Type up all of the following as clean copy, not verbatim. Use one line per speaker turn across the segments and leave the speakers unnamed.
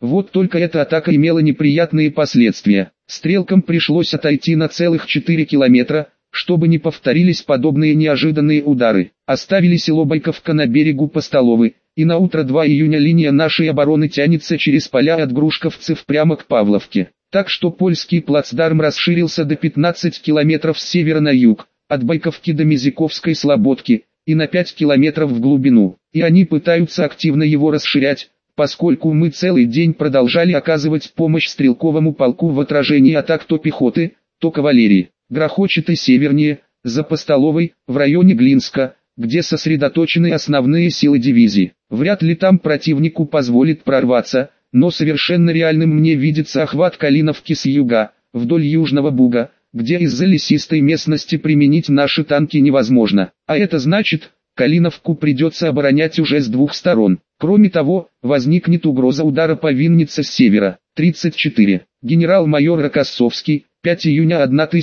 Вот только эта атака имела неприятные последствия. Стрелкам пришлось отойти на целых 4 километра, чтобы не повторились подобные неожиданные удары. Оставили село Байковка на берегу Постоловы, и на утро 2 июня линия нашей обороны тянется через поля от Грушковцев прямо к Павловке. Так что польский плацдарм расширился до 15 километров с севера на юг, от Байковки до Мизяковской Слободки, и на 5 километров в глубину. И они пытаются активно его расширять, поскольку мы целый день продолжали оказывать помощь стрелковому полку в отражении атак то пехоты, то кавалерии. Грохочет и севернее, за Постоловой, в районе Глинска, где сосредоточены основные силы дивизии. Вряд ли там противнику позволит прорваться, но совершенно реальным мне видится охват Калиновки с юга, вдоль Южного Буга, где из-за лесистой местности применить наши танки невозможно. А это значит, Калиновку придется оборонять уже с двух сторон. Кроме того, возникнет угроза удара по Виннице с севера. 34. Генерал-майор Рокоссовский, 5 июня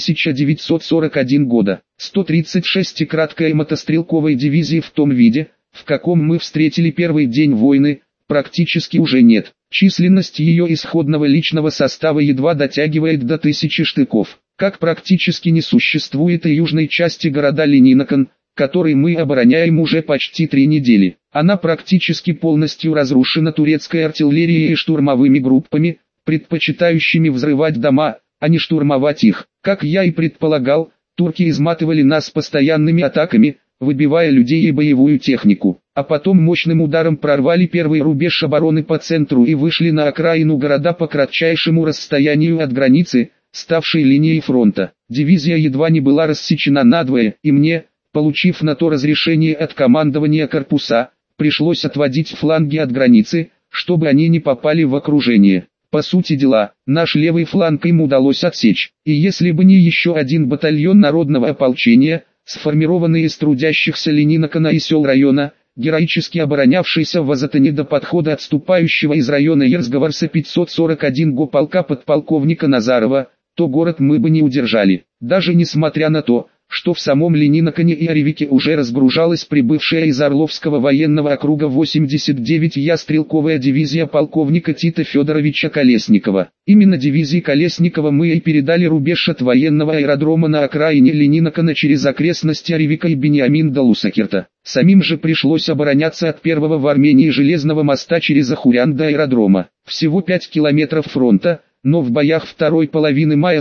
1941 года. 136 краткая мотострелковой дивизии в том виде, в каком мы встретили первый день войны, практически уже нет. Численность ее исходного личного состава едва дотягивает до 1000 штыков. Как практически не существует и южной части города Ленинакан, который мы обороняем уже почти 3 недели. Она практически полностью разрушена турецкой артиллерией и штурмовыми группами, предпочитающими взрывать дома, а не штурмовать их. Как я и предполагал, турки изматывали нас постоянными атаками, выбивая людей и боевую технику. А потом мощным ударом прорвали первый рубеж обороны по центру и вышли на окраину города по кратчайшему расстоянию от границы, ставшей линией фронта. Дивизия едва не была рассечена надвое, и мне, получив на то разрешение от командования корпуса, пришлось отводить фланги от границы, чтобы они не попали в окружение. По сути дела, наш левый фланг им удалось отсечь, и если бы не еще один батальон народного ополчения, сформированный из трудящихся Ленинакана и сел района, героически оборонявшийся в Азатане до подхода отступающего из района Ерзговарса 541 го полка подполковника Назарова, то город мы бы не удержали, даже несмотря на то, что в самом Ленинакане и Оревике уже разгружалась прибывшая из Орловского военного округа 89-я стрелковая дивизия полковника Тита Федоровича Колесникова. Именно дивизии Колесникова мы и передали рубеж от военного аэродрома на окраине Ленинакана через окрестности Оревика и Бениамин до Лусакерта. Самим же пришлось обороняться от первого в Армении железного моста через Ахурян до аэродрома. Всего 5 километров фронта. Но в боях второй половины мая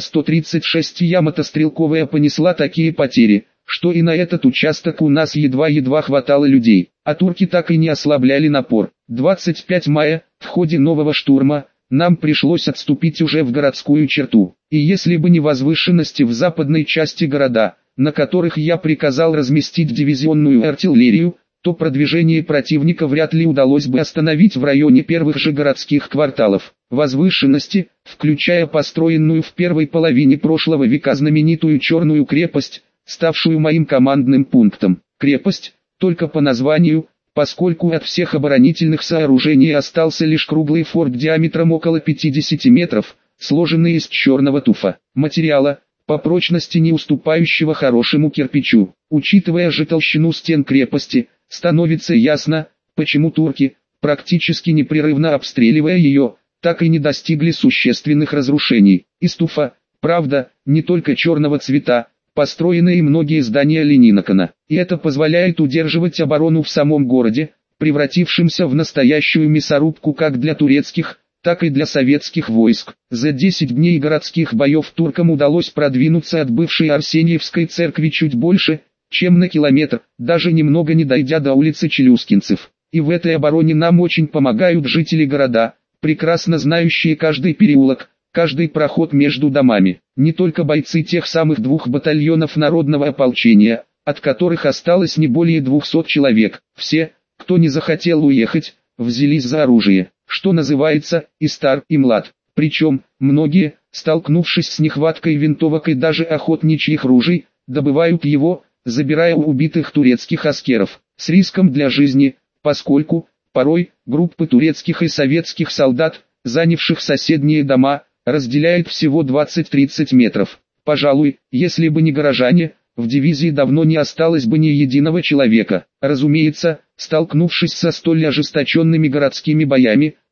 136-я мотострелковая понесла такие потери, что и на этот участок у нас едва-едва хватало людей, а турки так и не ослабляли напор. 25 мая, в ходе нового штурма, нам пришлось отступить уже в городскую черту, и если бы не возвышенности в западной части города, на которых я приказал разместить дивизионную артиллерию, то продвижение противника вряд ли удалось бы остановить в районе первых же городских кварталов. Возвышенности, включая построенную в первой половине прошлого века знаменитую Черную крепость, ставшую моим командным пунктом. Крепость, только по названию, поскольку от всех оборонительных сооружений остался лишь круглый форт диаметром около 50 метров, сложенный из черного туфа, материала, по прочности не уступающего хорошему кирпичу. Учитывая же толщину стен крепости, становится ясно, почему турки, практически непрерывно обстреливая ее, так и не достигли существенных разрушений. Из туфа, правда, не только черного цвета, построены и многие здания Ленинакана, и это позволяет удерживать оборону в самом городе, превратившемся в настоящую мясорубку как для турецких, так и для советских войск. За 10 дней городских боев туркам удалось продвинуться от бывшей Арсеньевской церкви чуть больше, чем на километр, даже немного не дойдя до улицы Челюскинцев. И в этой обороне нам очень помогают жители города, прекрасно знающие каждый переулок, каждый проход между домами. Не только бойцы тех самых 2 батальонов народного ополчения, от которых осталось не более 200 человек. Все, кто не захотел уехать, взялись за оружие, что называется, и стар, и млад. Причем, многие, столкнувшись с нехваткой винтовок и даже охотничьих ружей, добывают его, забирая у убитых турецких аскеров, с риском для жизни, поскольку, порой, группы турецких и советских солдат, занявших соседние дома, разделяют всего 20-30 метров. Пожалуй, если бы не горожане, в дивизии давно не осталось бы ни единого человека. Разумеется, столкнувшись со столь ожесточенными городскими боями,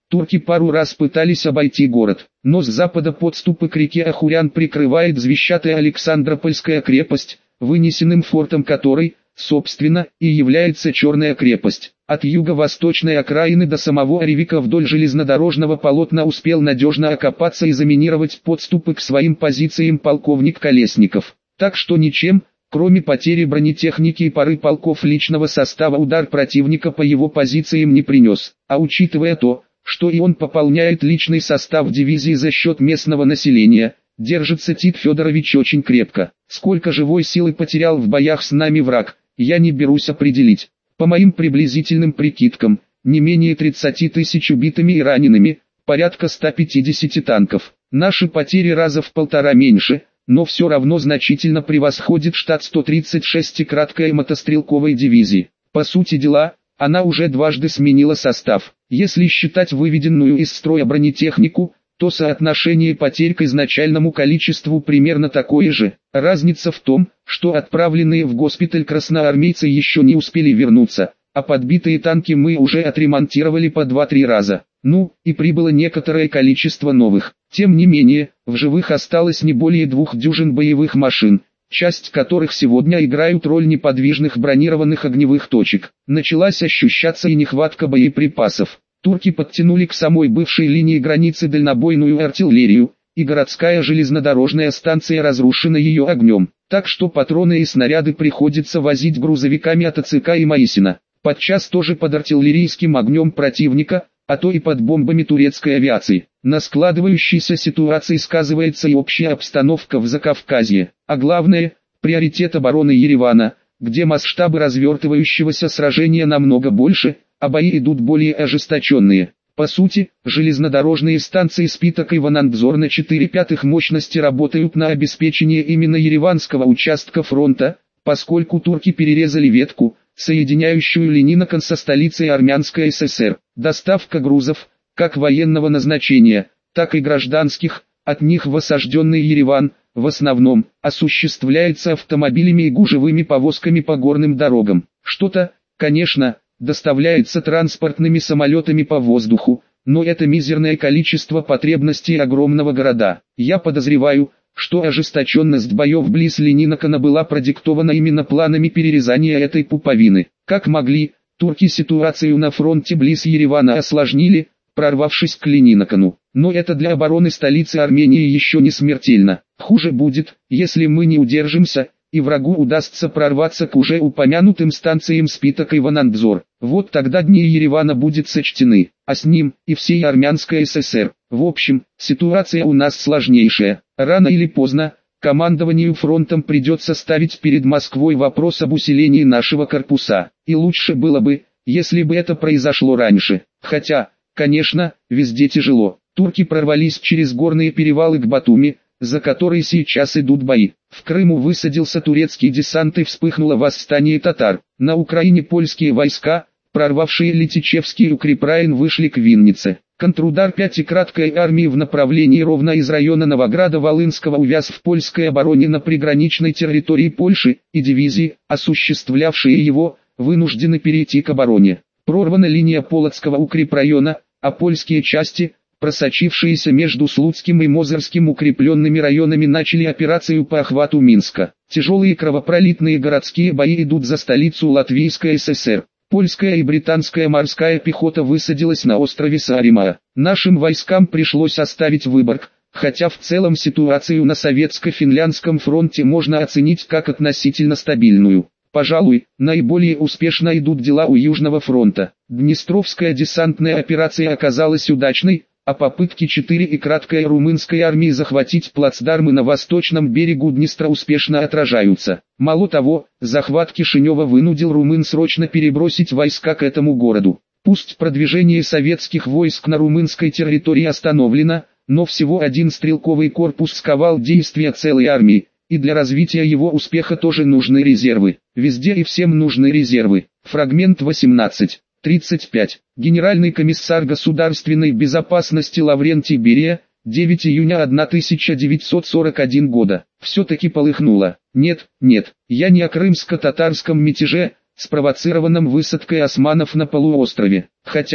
Турки пару раз пытались обойти город, но с запада подступы к реке Ахурян прикрывает звещатая Александропольская крепость, вынесенным фортом которой, собственно, и является Черная крепость. От юго-восточной окраины до самого Оревика вдоль железнодорожного полотна успел надежно окопаться и заминировать подступы к своим позициям полковник Колесников. Так что ничем, кроме потери бронетехники и пары полков личного состава, удар противника по его позициям не принес. А учитывая то, что и он пополняет личный состав дивизии за счет местного населения, держится Тит Федорович очень крепко. Сколько живой силы потерял в боях с нами враг, я не берусь определить. По моим приблизительным прикидкам, не менее 30 тысяч убитыми и ранеными, порядка 150 танков. Наши потери раза в 1,5 меньше, но все равно значительно превосходит штат 136-й краткой мотострелковой дивизии. По сути дела, она уже дважды сменила состав. Если считать выведенную из строя бронетехнику, то соотношение потерь к изначальному количеству примерно такое же. Разница в том, что отправленные в госпиталь красноармейцы еще не успели вернуться, а подбитые танки мы уже отремонтировали по 2-3 раза. Ну, и прибыло некоторое количество новых. Тем не менее, в живых осталось не более 2 дюжин боевых машин, часть которых сегодня играют роль неподвижных бронированных огневых точек. Началась ощущаться и нехватка боеприпасов. Турки подтянули к самой бывшей линии границы дальнобойную артиллерию, и городская железнодорожная станция разрушена ее огнем, так что патроны и снаряды приходится возить грузовиками от АЦК и Маисина, подчас тоже под артиллерийским огнем противника, а то и под бомбами турецкой авиации. На складывающейся ситуации сказывается и общая обстановка в Закавказье, а главное, приоритет обороны Еревана, где масштабы развертывающегося сражения намного больше, а бои идут более ожесточенные. По сути, железнодорожные станции Спитак и Ванандзор на 4/5 мощности работают на обеспечение именно ереванского участка фронта, поскольку турки перерезали ветку, соединяющую Ленинакан со столицей Армянской ССР. Доставка грузов, как военного назначения, так и гражданских, от них в осажденный Ереван, в основном, осуществляется автомобилями и гужевыми повозками по горным дорогам. Что-то, конечно, доставляется транспортными самолетами по воздуху, но это мизерное количество потребностей огромного города. Я подозреваю, что ожесточенность боев близ Ленинакана была продиктована именно планами перерезания этой пуповины. Как могли, турки ситуацию на фронте близ Еревана осложнили, прорвавшись к Ленинакану. Но это для обороны столицы Армении еще не смертельно. Хуже будет, если мы не удержимся, и врагу удастся прорваться к уже упомянутым станциям Спитак и Ванандзор. Вот тогда дни Еревана будут сочтены, а с ним и всей Армянской ССР. В общем, ситуация у нас сложнейшая. Рано или поздно, командованию фронтом придется ставить перед Москвой вопрос об усилении нашего корпуса. И лучше было бы, если бы это произошло раньше. Хотя, конечно, везде тяжело. Турки прорвались через горные перевалы к Батуми, за которой сейчас идут бои. В Крыму высадился турецкий десант и вспыхнуло восстание татар. На Украине польские войска, прорвавшие Летичевский укрепрайон, вышли к Виннице. Контрудар 5-й краткой армии в направлении Ровно из района Новограда-Волынского увяз в польской обороне на приграничной территории Польши, и дивизии, осуществлявшие его, вынуждены перейти к обороне. Прорвана линия Полоцкого укрепрайона, а польские части, просочившиеся между Слуцким и Мозырским укрепленными районами, начали операцию по охвату Минска. Тяжелые кровопролитные городские бои идут за столицу Латвийской ССР. Польская и британская морская пехота высадилась на острове Сааремаа. Нашим войскам пришлось оставить Выборг, хотя в целом ситуацию на советско-финляндском фронте можно оценить как относительно стабильную. Пожалуй, наиболее успешно идут дела у Южного фронта. Днестровская десантная операция оказалась удачной, а попытки 4-й краткой румынской армии захватить плацдармы на восточном берегу Днестра успешно отражаются. Мало того, захват Кишинева вынудил румын срочно перебросить войска к этому городу. Пусть продвижение советских войск на румынской территории остановлено, но всего один стрелковый корпус сковал действия целой армии, и для развития его успеха тоже нужны резервы. Везде и всем нужны резервы. Фрагмент 18. 35. Генеральный комиссар государственной безопасности Лаврентий Берия, 9 июня 1941 года. Все-таки полыхнуло. Нет, я не о крымско-татарском мятеже, спровоцированном высадкой османов на полуострове. Хотя,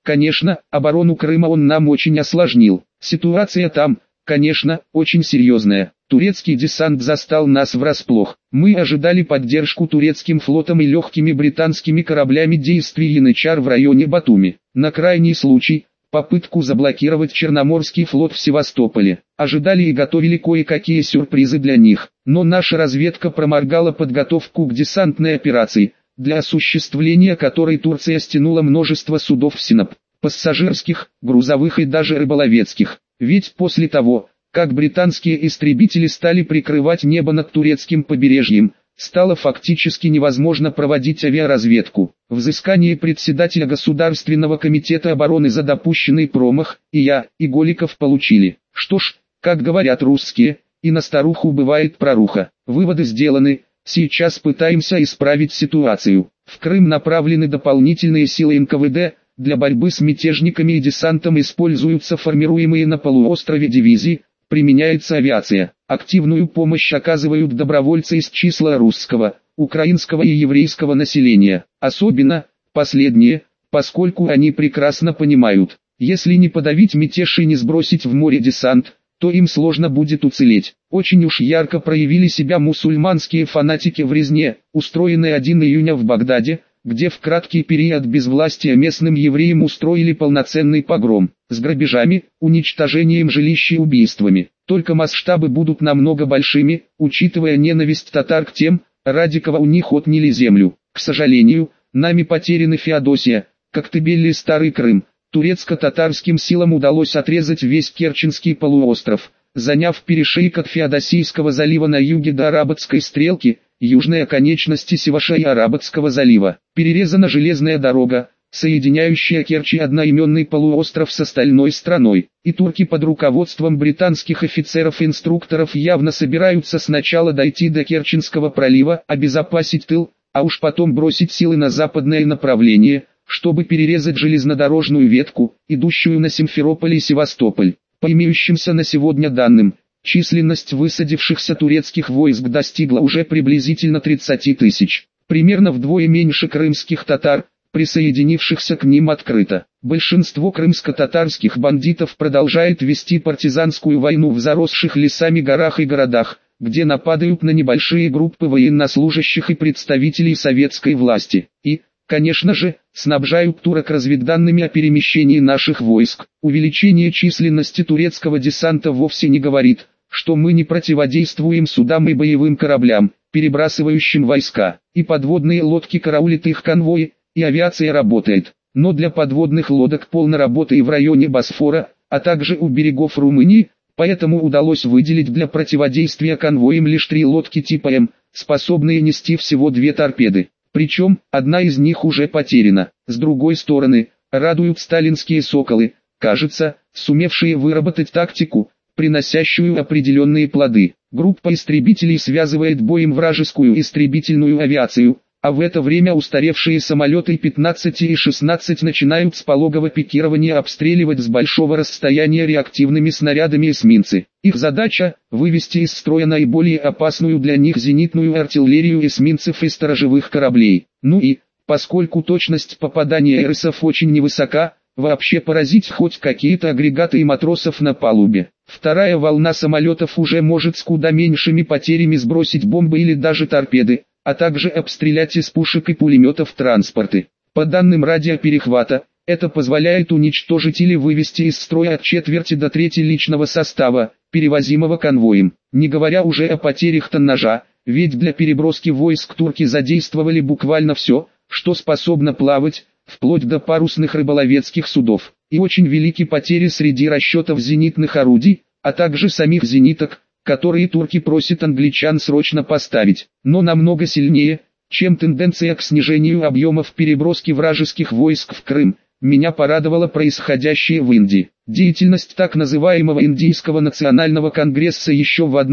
Конечно, оборону Крыма он нам очень осложнил. Ситуация там, конечно, очень серьезная. Турецкий десант застал нас врасплох. Мы ожидали поддержку турецким флотом и легкими британскими кораблями действий янычар в районе Батуми. На крайний случай, попытку заблокировать Черноморский флот в Севастополе. Ожидали и готовили кое-какие сюрпризы для них. Но наша разведка проморгала подготовку к десантной операции, для осуществления которой Турция стянула множество судов в Синап, пассажирских, грузовых и даже рыболовецких. Ведь после того, как британские истребители стали прикрывать небо над турецким побережьем, стало фактически невозможно проводить авиаразведку. Взыскание председателя Государственного комитета обороны за допущенный промах, и я, и Голиков получили. Что ж, как говорят русские, и на старуху бывает проруха. Выводы сделаны, сейчас пытаемся исправить ситуацию. В Крым направлены дополнительные силы НКВД, для борьбы с мятежниками и десантом используются формируемые на полуострове дивизии, применяется авиация. Активную помощь оказывают добровольцы из числа русского, украинского и еврейского населения. Особенно, последние, поскольку они прекрасно понимают, если не подавить мятеж и не сбросить в море десант, то им сложно будет уцелеть. Очень уж ярко проявили себя мусульманские фанатики в резне, устроенной 1 июня в Багдаде, где в краткий период безвластия местным евреям устроили полноценный погром, с грабежами, уничтожением жилищ и убийствами. Только масштабы будут намного большими, учитывая ненависть татар к тем, ради кого у них отняли землю. К сожалению, нами потеряны Феодосия, Коктебель и Старый Крым. Турецко-татарским силам удалось отрезать весь Керченский полуостров, заняв перешейк от Феодосийского залива на юге до Арабатской стрелки, южной оконечности Севаша и Арабатского залива. Перерезана железная дорога, соединяющая Керчь и одноименный полуостров с остальной страной, и турки под руководством британских офицеров-инструкторов явно собираются сначала дойти до Керченского пролива, обезопасить тыл, а уж потом бросить силы на западное направление, чтобы перерезать железнодорожную ветку, идущую на Симферополь и Севастополь. По имеющимся на сегодня данным, численность высадившихся турецких войск достигла уже приблизительно 30 тысяч, примерно вдвое меньше крымских татар, присоединившихся к ним открыто. Большинство крымско-татарских бандитов продолжает вести партизанскую войну в заросших лесами горах и городах, где нападают на небольшие группы военнослужащих и представителей советской власти, и, конечно же, снабжают турок разведданными о перемещении наших войск. Увеличение численности турецкого десанта вовсе не говорит, что мы не противодействуем судам и боевым кораблям, перебрасывающим войска, и подводные лодки караулят их конвои, и авиация работает. Но для подводных лодок полно работы и в районе Босфора, а также у берегов Румынии, поэтому удалось выделить для противодействия конвоям лишь 3 лодки типа М, способные нести всего 2 торпеды. Причем, одна из них уже потеряна. С другой стороны, радуют сталинские «Соколы», кажется, сумевшие выработать тактику, приносящую определенные плоды. Группа истребителей связывает боем вражескую истребительную авиацию, а в это время устаревшие самолеты 15 и 16 начинают с пологого пикирования обстреливать с большого расстояния реактивными снарядами эсминцы. Их задача – вывести из строя наиболее опасную для них зенитную артиллерию эсминцев и сторожевых кораблей. Ну и, поскольку точность попадания РСов очень невысока, вообще поразить хоть какие-то агрегаты и матросов на палубе. Вторая волна самолетов уже может с куда меньшими потерями сбросить бомбы или даже торпеды, а также обстрелять из пушек и пулеметов транспорты. По данным радиоперехвата, это позволяет уничтожить или вывести из строя от четверти до трети личного состава, перевозимого конвоем. Не говоря уже о потерях тоннажа, ведь для переброски войск турки задействовали буквально все, что способно плавать, вплоть до парусных рыболовецких судов. И очень велики потери среди расчетов зенитных орудий, а также самих зениток, которые турки просят англичан срочно поставить. Но намного сильнее, чем тенденция к снижению объемов переброски вражеских войск в Крым, меня порадовало происходящее в Индии. Деятельность так называемого Индийского национального конгресса еще в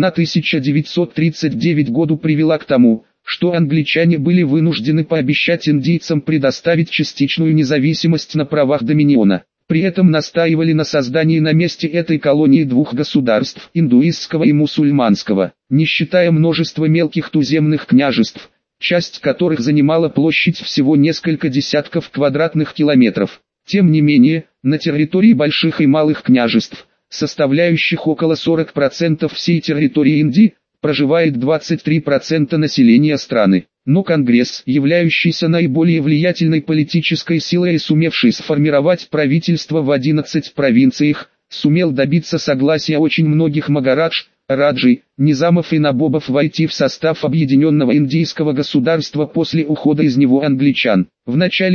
1939 году привела к тому, что англичане были вынуждены пообещать индийцам предоставить частичную независимость на правах доминиона. При этом настаивали на создании на месте этой колонии 2 государств, индуистского и мусульманского, не считая множества мелких туземных княжеств, часть которых занимала площадь всего несколько десятков квадратных километров. Тем не менее, на территории больших и малых княжеств, составляющих около 40% всей территории Индии, проживает 23% населения страны. Но Конгресс, являющийся наиболее влиятельной политической силой и сумевший сформировать правительство в 11 провинциях, сумел добиться согласия очень многих магарадж, раджей, низамов и набобов войти в состав объединенного индийского государства после ухода из него англичан. В начале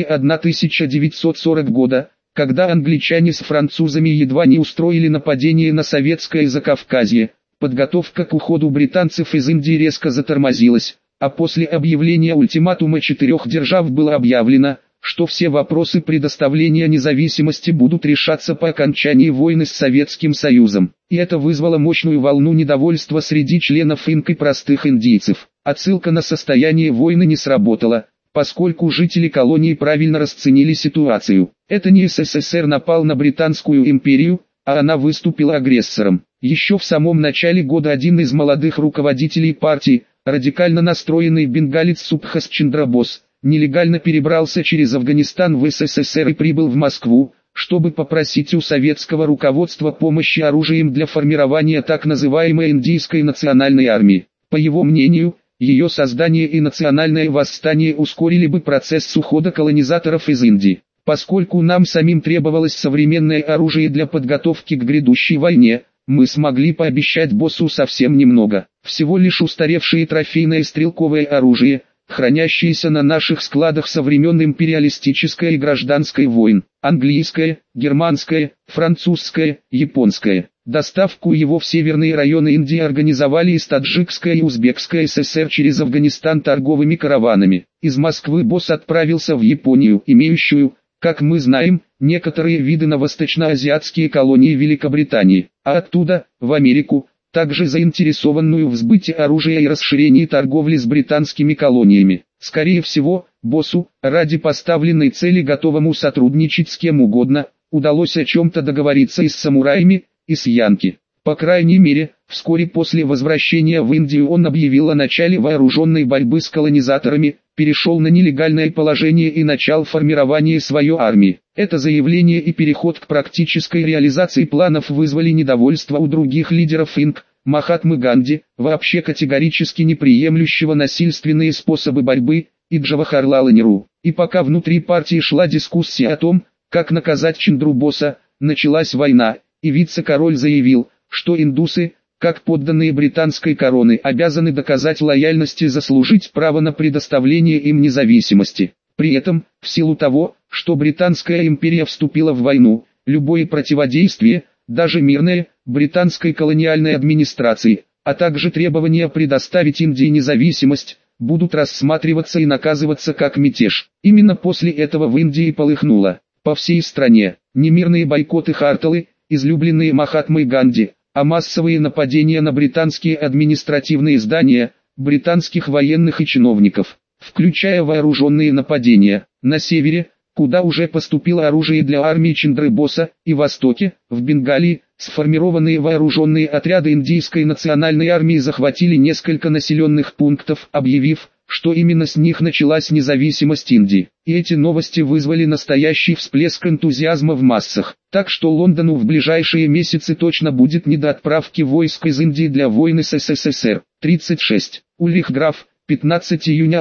1940 года, когда англичане с французами едва не устроили нападение на советское Закавказье, подготовка к уходу британцев из Индии резко затормозилась, а после объявления ультиматума четырех держав было объявлено, что все вопросы предоставления независимости будут решаться по окончании войны с Советским Союзом. И это вызвало мощную волну недовольства среди членов ИНК и простых индийцев. Отсылка на состояние войны не сработала, поскольку жители колонии правильно расценили ситуацию. Это не СССР напал на Британскую империю, а она выступила агрессором. Еще в самом начале года один из молодых руководителей партии, радикально настроенный бенгалец Субхас Чандра Бос, нелегально перебрался через Афганистан в СССР и прибыл в Москву, чтобы попросить у советского руководства помощи оружием для формирования так называемой Индийской национальной армии. По его мнению, ее создание и национальное восстание ускорили бы процесс ухода колонизаторов из Индии. Поскольку нам самим требовалось современное оружие для подготовки к грядущей войне, мы смогли пообещать боссу совсем немного. Всего лишь устаревшее трофейное стрелковое оружие, хранящиеся на наших складах со времен империалистической и гражданской войн, английское, германское, французское, японское. Доставку его в северные районы Индии организовали из Таджикская и Узбекская ССР через Афганистан торговыми караванами. Из Москвы босс отправился в Японию, имеющую, как мы знаем, некоторые виды на восточноазиатские колонии Великобритании, а оттуда, в Америку, также заинтересованную в сбыте оружия и расширении торговли с британскими колониями. Скорее всего, боссу, ради поставленной цели готовому сотрудничать с кем угодно, удалось о чем-то договориться и с самураями, и с янки. По крайней мере, вскоре после возвращения в Индию он объявил о начале вооруженной борьбы с колонизаторами, перешел на нелегальное положение и начал формирование своей армии. Это заявление и переход к практической реализации планов вызвали недовольство у других лидеров ИНК, Махатмы Ганди, вообще категорически неприемлющего насильственные способы борьбы, и Джавахарлала Неру. И пока внутри партии шла дискуссия о том, как наказать Чандру Боса, началась война, и вице-король заявил, что индусы, как подданные британской короны, обязаны доказать лояльность и заслужить право на предоставление им независимости. При этом, в силу того, что Британская империя вступила в войну, любое противодействие, даже мирное, британской колониальной администрации, а также требования предоставить Индии независимость, будут рассматриваться и наказываться как мятеж. Именно после этого в Индии полыхнуло. По всей стране, не мирные бойкоты-харталы, излюбленные Махатмой Ганди, а массовые нападения на британские административные здания, британских военных и чиновников, включая вооруженные нападения на севере, куда уже поступило оружие для армии Чандры Боса, и востоке, в Бенгалии, сформированные вооруженные отряды Индийской национальной армии захватили несколько населенных пунктов, объявив, что именно с них началась независимость Индии. И эти новости вызвали настоящий всплеск энтузиазма в массах. Так что Лондону в ближайшие месяцы точно будет не до отправки войск из Индии для войны с СССР. 36. Ульрих Граф, 15 июня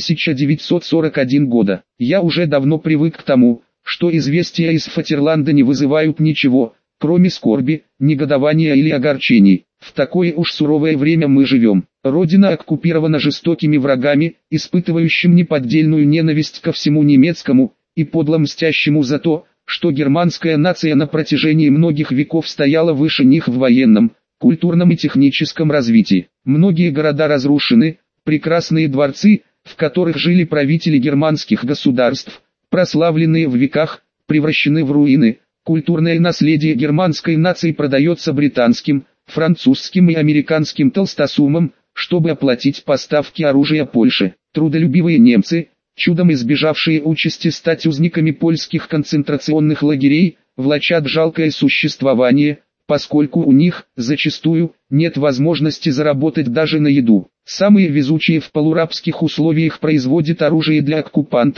1941 года. Я уже давно привык к тому, что известия из Фатерланда не вызывают ничего, кроме скорби, негодования или огорчений. В такое уж суровое время мы живем. Родина оккупирована жестокими врагами, испытывающим неподдельную ненависть ко всему немецкому, и подло мстящему за то, что германская нация на протяжении многих веков стояла выше них в военном, культурном и техническом развитии. Многие города разрушены, прекрасные дворцы, в которых жили правители германских государств, прославленные в веках, превращены в руины. Культурное наследие германской нации продается британским, французским и американским толстосумам, чтобы оплатить поставки оружия Польше. Трудолюбивые немцы, чудом избежавшие участи стать узниками польских концентрационных лагерей, влачат жалкое существование, поскольку у них, зачастую, нет возможности заработать даже на еду. Самые везучие в полурабских условиях производят оружие для оккупантов,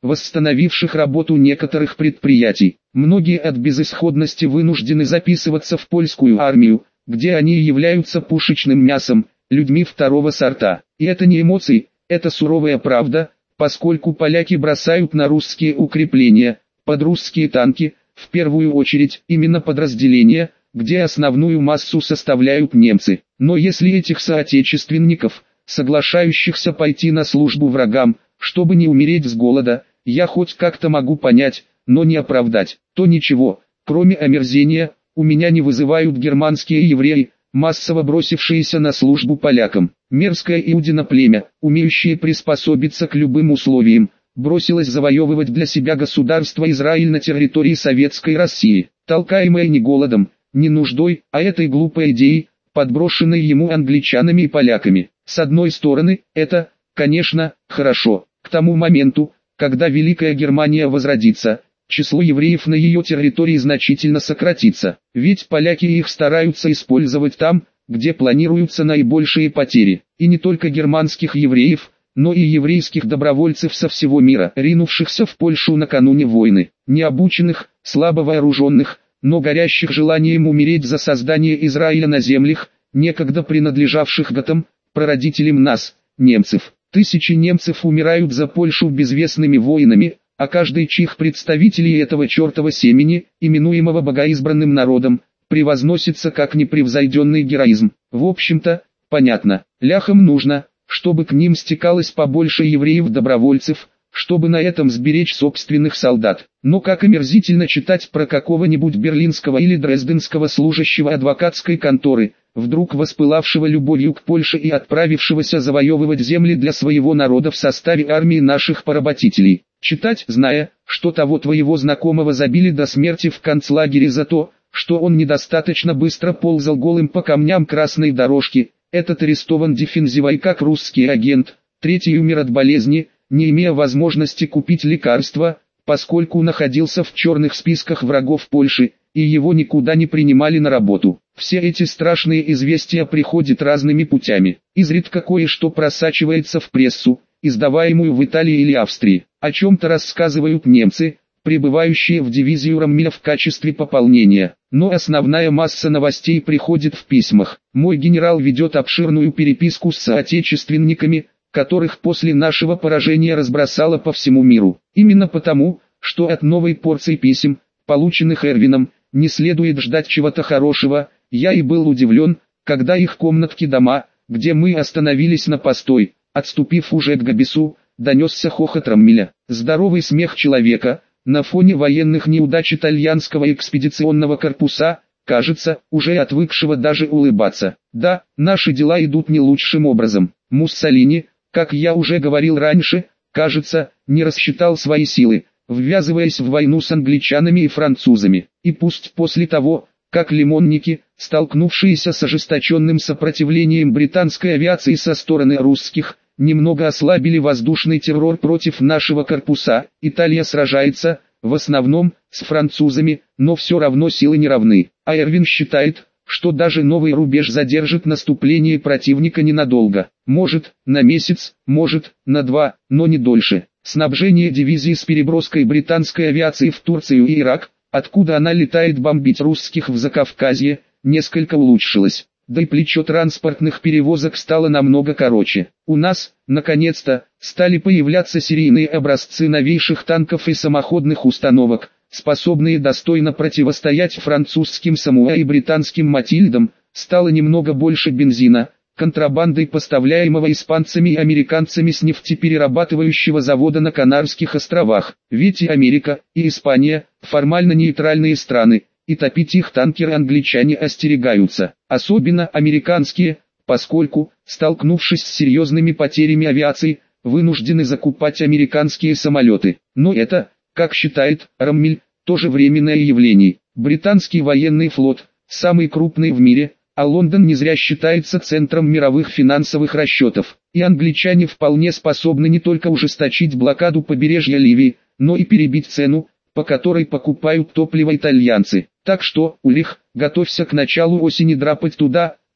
восстановивших работу некоторых предприятий. Многие от безысходности вынуждены записываться в польскую армию, где они являются пушечным мясом, людьми второго сорта. И это не эмоции, это суровая правда, поскольку поляки бросают на русские укрепления, под русские танки, в первую очередь именно подразделения, где основную массу составляют немцы. Но если этих соотечественников, соглашающихся пойти на службу врагам, чтобы не умереть с голода, я хоть как-то могу понять, но не оправдать, то ничего, кроме омерзения, у меня не вызывают германские евреи, массово бросившиеся на службу полякам. Мерзкое иудино племя, умеющее приспособиться к любым условиям, бросилось завоевывать для себя государство Израиль на территории Советской России, толкаемое не голодом, не нуждой, а этой глупой идеей, подброшенной ему англичанами и поляками. С одной стороны, это, конечно, хорошо. К тому моменту, когда Великая Германия возродится, число евреев на ее территории значительно сократится. Ведь поляки их стараются использовать там, где планируются наибольшие потери. И не только германских евреев, но и еврейских добровольцев со всего мира, ринувшихся в Польшу накануне войны. Необученных, слабо вооруженных, но горящих желанием умереть за создание Израиля на землях, некогда принадлежавших готам, прародителям нас, немцев. Тысячи немцев умирают за Польшу безвестными воинами, а каждый чих представителей этого чертова семени, именуемого богоизбранным народом, превозносится как непревзойденный героизм. В общем-то, понятно, ляхам нужно, чтобы к ним стекалось побольше евреев-добровольцев, чтобы на этом сберечь собственных солдат. Но как омерзительно читать про какого-нибудь берлинского или дрезденского служащего адвокатской конторы, вдруг воспылавшего любовью к Польше и отправившегося завоевывать земли для своего народа в составе армии наших поработителей. Читать, зная, что того твоего знакомого забили до смерти в концлагере за то, что он недостаточно быстро ползал голым по камням красной дорожки, этот арестован дефензивой как русский агент, третий умер от болезни, не имея возможности купить лекарства, поскольку находился в черных списках врагов Польши, и его никуда не принимали на работу. Все эти страшные известия приходят разными путями. Изредка кое-что просачивается в прессу, издаваемую в Италии или Австрии. О чем-то рассказывают немцы, прибывающие в дивизию Роммеля в качестве пополнения. Но основная масса новостей приходит в письмах. Мой генерал ведет обширную переписку с соотечественниками, которых после нашего поражения разбросало по всему миру. Именно потому, что от новой порции писем, полученных Эрвином, не следует ждать чего-то хорошего, я и был удивлен, когда их комнатки дома, где мы остановились на постой, отступив уже к Габису, донесся хохот Роммеля. Здоровый смех человека, на фоне военных неудач итальянского экспедиционного корпуса, кажется, уже отвыкшего даже улыбаться. Да, наши дела идут не лучшим образом. Муссолини, как я уже говорил раньше, кажется, не рассчитал свои силы, ввязываясь в войну с англичанами и французами. И пусть после того, как лимонники, столкнувшиеся с ожесточенным сопротивлением британской авиации со стороны русских, немного ослабили воздушный террор против нашего корпуса, Италия сражается, в основном, с французами, но все равно силы не равны. А Эрвин считает, что даже новый рубеж задержит наступление противника ненадолго. Может, на месяц, может, на 2, но не дольше. Снабжение дивизии с переброской британской авиации в Турцию и Ирак, откуда она летает бомбить русских в Закавказье, несколько улучшилось. Да и плечо транспортных перевозок стало намного короче. У нас, наконец-то, стали появляться серийные образцы новейших танков и самоходных установок, способные достойно противостоять французским Самуа и британским Матильдам. Стало немного больше бензина, контрабандой поставляемого испанцами и американцами с нефтеперерабатывающего завода на Канарских островах. Ведь и Америка, и Испания – формально нейтральные страны, и топить их танкеры англичане остерегаются. Особенно американские, поскольку, столкнувшись с серьезными потерями авиации, вынуждены закупать американские самолеты. Но это, как считает Роммель, тоже временное явление. Британский военный флот, самый крупный в мире, а Лондон не зря считается центром мировых финансовых расчетов. И англичане вполне способны не только ужесточить блокаду побережья Ливии, но и перебить цену, по которой покупают топливо итальянцы. Так что, Ульрих, готовься к началу осени драпать туда,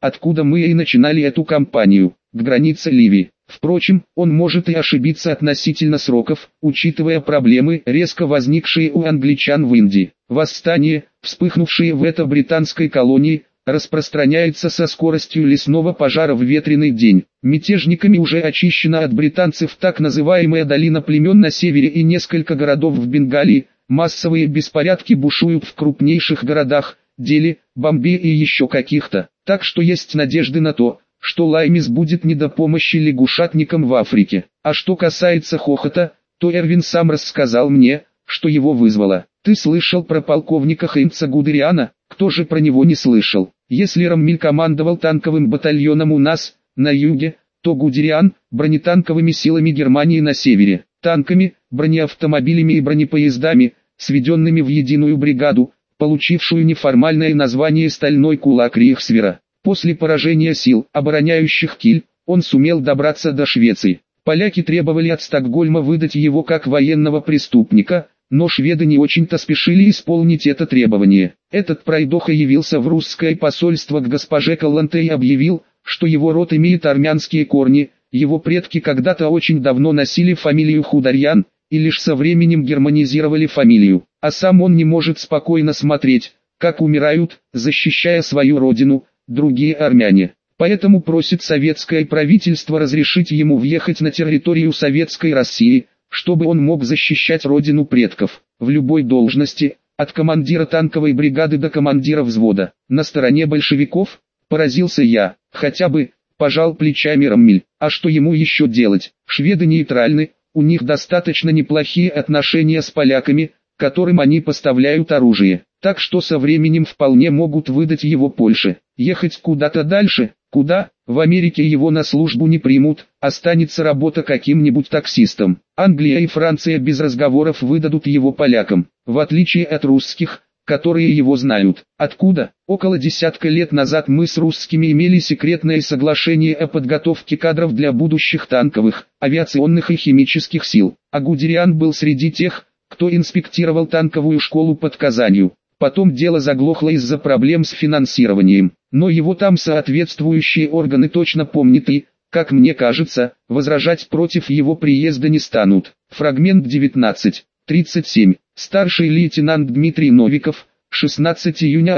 откуда мы и начинали эту кампанию, к границе Ливии. Впрочем, он может и ошибиться относительно сроков, учитывая проблемы, резко возникшие у англичан в Индии. Восстание, вспыхнувшее в этой британской колонии, распространяется со скоростью лесного пожара в ветреный день. Мятежниками уже очищена от британцев так называемая долина племен на севере и несколько городов в Бенгалии. Массовые беспорядки бушуют в крупнейших городах, Дели, Бомбее и еще каких-то. Так что есть надежды на то, что Лаймис будет не до помощи лягушатникам в Африке. А что касается хохота, то Эрвин сам рассказал мне, что его вызвало. Ты слышал про полковника Хейнца Гудериана? Кто же про него не слышал? Если Роммель командовал танковым батальоном у нас, на юге, то Гудериан – бронетанковыми силами Германии на севере, танками, бронеавтомобилями и бронепоездами, сведенными в единую бригаду, получившую неформальное название «Стальной кулак Рейхсвера». После поражения сил, обороняющих Киль, он сумел добраться до Швеции. Поляки требовали от Стокгольма выдать его как военного преступника, но шведы не очень-то спешили исполнить это требование. Этот пройдоха явился в русское посольство к госпоже Калланте и объявил, что его род имеет армянские корни, его предки когда-то очень давно носили фамилию Хударьян, и лишь со временем германизировали фамилию, а сам он не может спокойно смотреть, как умирают, защищая свою родину, другие армяне. Поэтому просит советское правительство разрешить ему въехать на территорию Советской России, чтобы он мог защищать родину предков, в любой должности, от командира танковой бригады до командира взвода. На стороне большевиков, поразился я, хотя бы, пожал плечами Роммель. А что ему еще делать? Шведы нейтральны, у них достаточно неплохие отношения с поляками, которым они поставляют оружие, так что со временем вполне могут выдать его Польше. Ехать куда-то дальше, куда, в Америке его на службу не примут, останется работа каким-нибудь таксистом. Англия и Франция без разговоров выдадут его полякам, в отличие от русских, которые его знают. Откуда? Около десятка лет назад мы с русскими имели секретное соглашение о подготовке кадров для будущих танковых, авиационных и химических сил. А Гудериан был среди тех, кто инспектировал танковую школу под Казанью. Потом дело заглохло из-за проблем с финансированием, но его там соответствующие органы точно помнят и, как мне кажется, возражать против его приезда не станут. Фрагмент 19:37. Старший лейтенант Дмитрий Новиков, 16 июня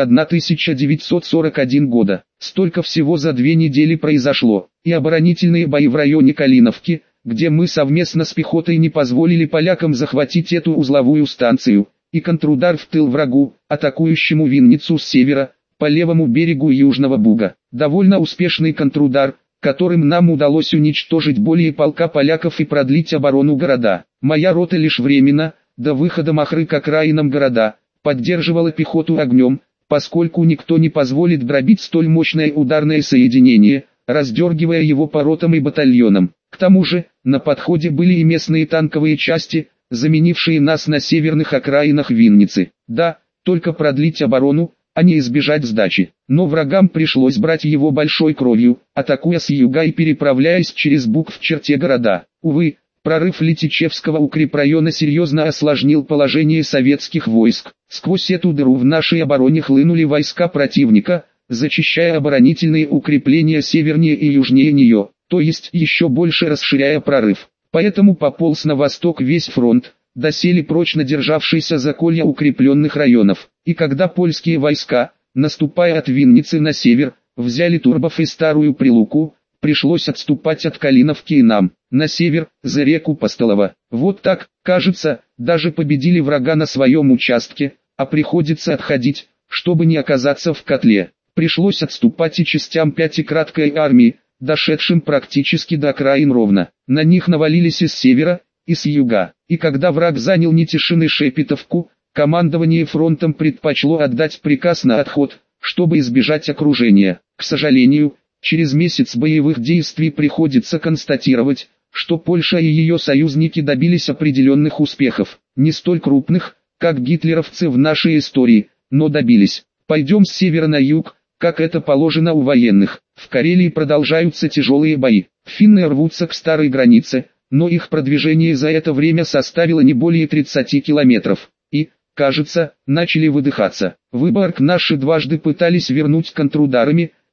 1941 года. Столько всего за 2 недели произошло, и оборонительные бои в районе Калиновки, где мы совместно с пехотой не позволили полякам захватить эту узловую станцию, и контрудар в тыл врагу, атакующему Винницу с севера, по левому берегу Южного Буга. Довольно успешный контрудар, которым нам удалось уничтожить более полка поляков и продлить оборону города. Моя рота лишь временно, до выхода Махры к окраинам города, поддерживала пехоту огнем, поскольку никто не позволит дробить столь мощное ударное соединение, раздергивая его по ротам и батальонам. К тому же, на подходе были и местные танковые части, заменившие нас на северных окраинах Винницы. Да, только продлить оборону, а не избежать сдачи. Но врагам пришлось брать его большой кровью, атакуя с юга и переправляясь через Буг в черте города. Увы, прорыв Летичевского укрепрайона серьезно осложнил положение советских войск. Сквозь эту дыру в нашей обороне хлынули войска противника, зачищая оборонительные укрепления севернее и южнее нее, то есть еще больше расширяя прорыв. Поэтому пополз на восток весь фронт, доселе прочно державшийся за колья укрепленных районов. И когда польские войска, наступая от Винницы на север, взяли Турбов и Старую Прилуку, пришлось отступать от Калиновки и нам, на север, за реку Постолово. Вот так, кажется, даже победили врага на своем участке, а приходится отходить, чтобы не оказаться в котле. Пришлось отступать и частям 5-й краткой армии, дошедшим практически до окраин Ровно. На них навалились и с севера, и с юга. И когда враг занял Нетишин и Шепетовку, командование фронтом предпочло отдать приказ на отход, чтобы избежать окружения. К сожалению, через месяц боевых действий приходится констатировать, что Польша и ее союзники добились определенных успехов, не столь крупных, как гитлеровцы в нашей истории, но добились. Пойдем с севера на юг, как это положено у военных. В Карелии продолжаются тяжелые бои. Финны рвутся к старой границе, но их продвижение за это время составило не более 30 километров. И, кажется, начали выдыхаться. Выборг наши дважды пытались вернуть контрударами,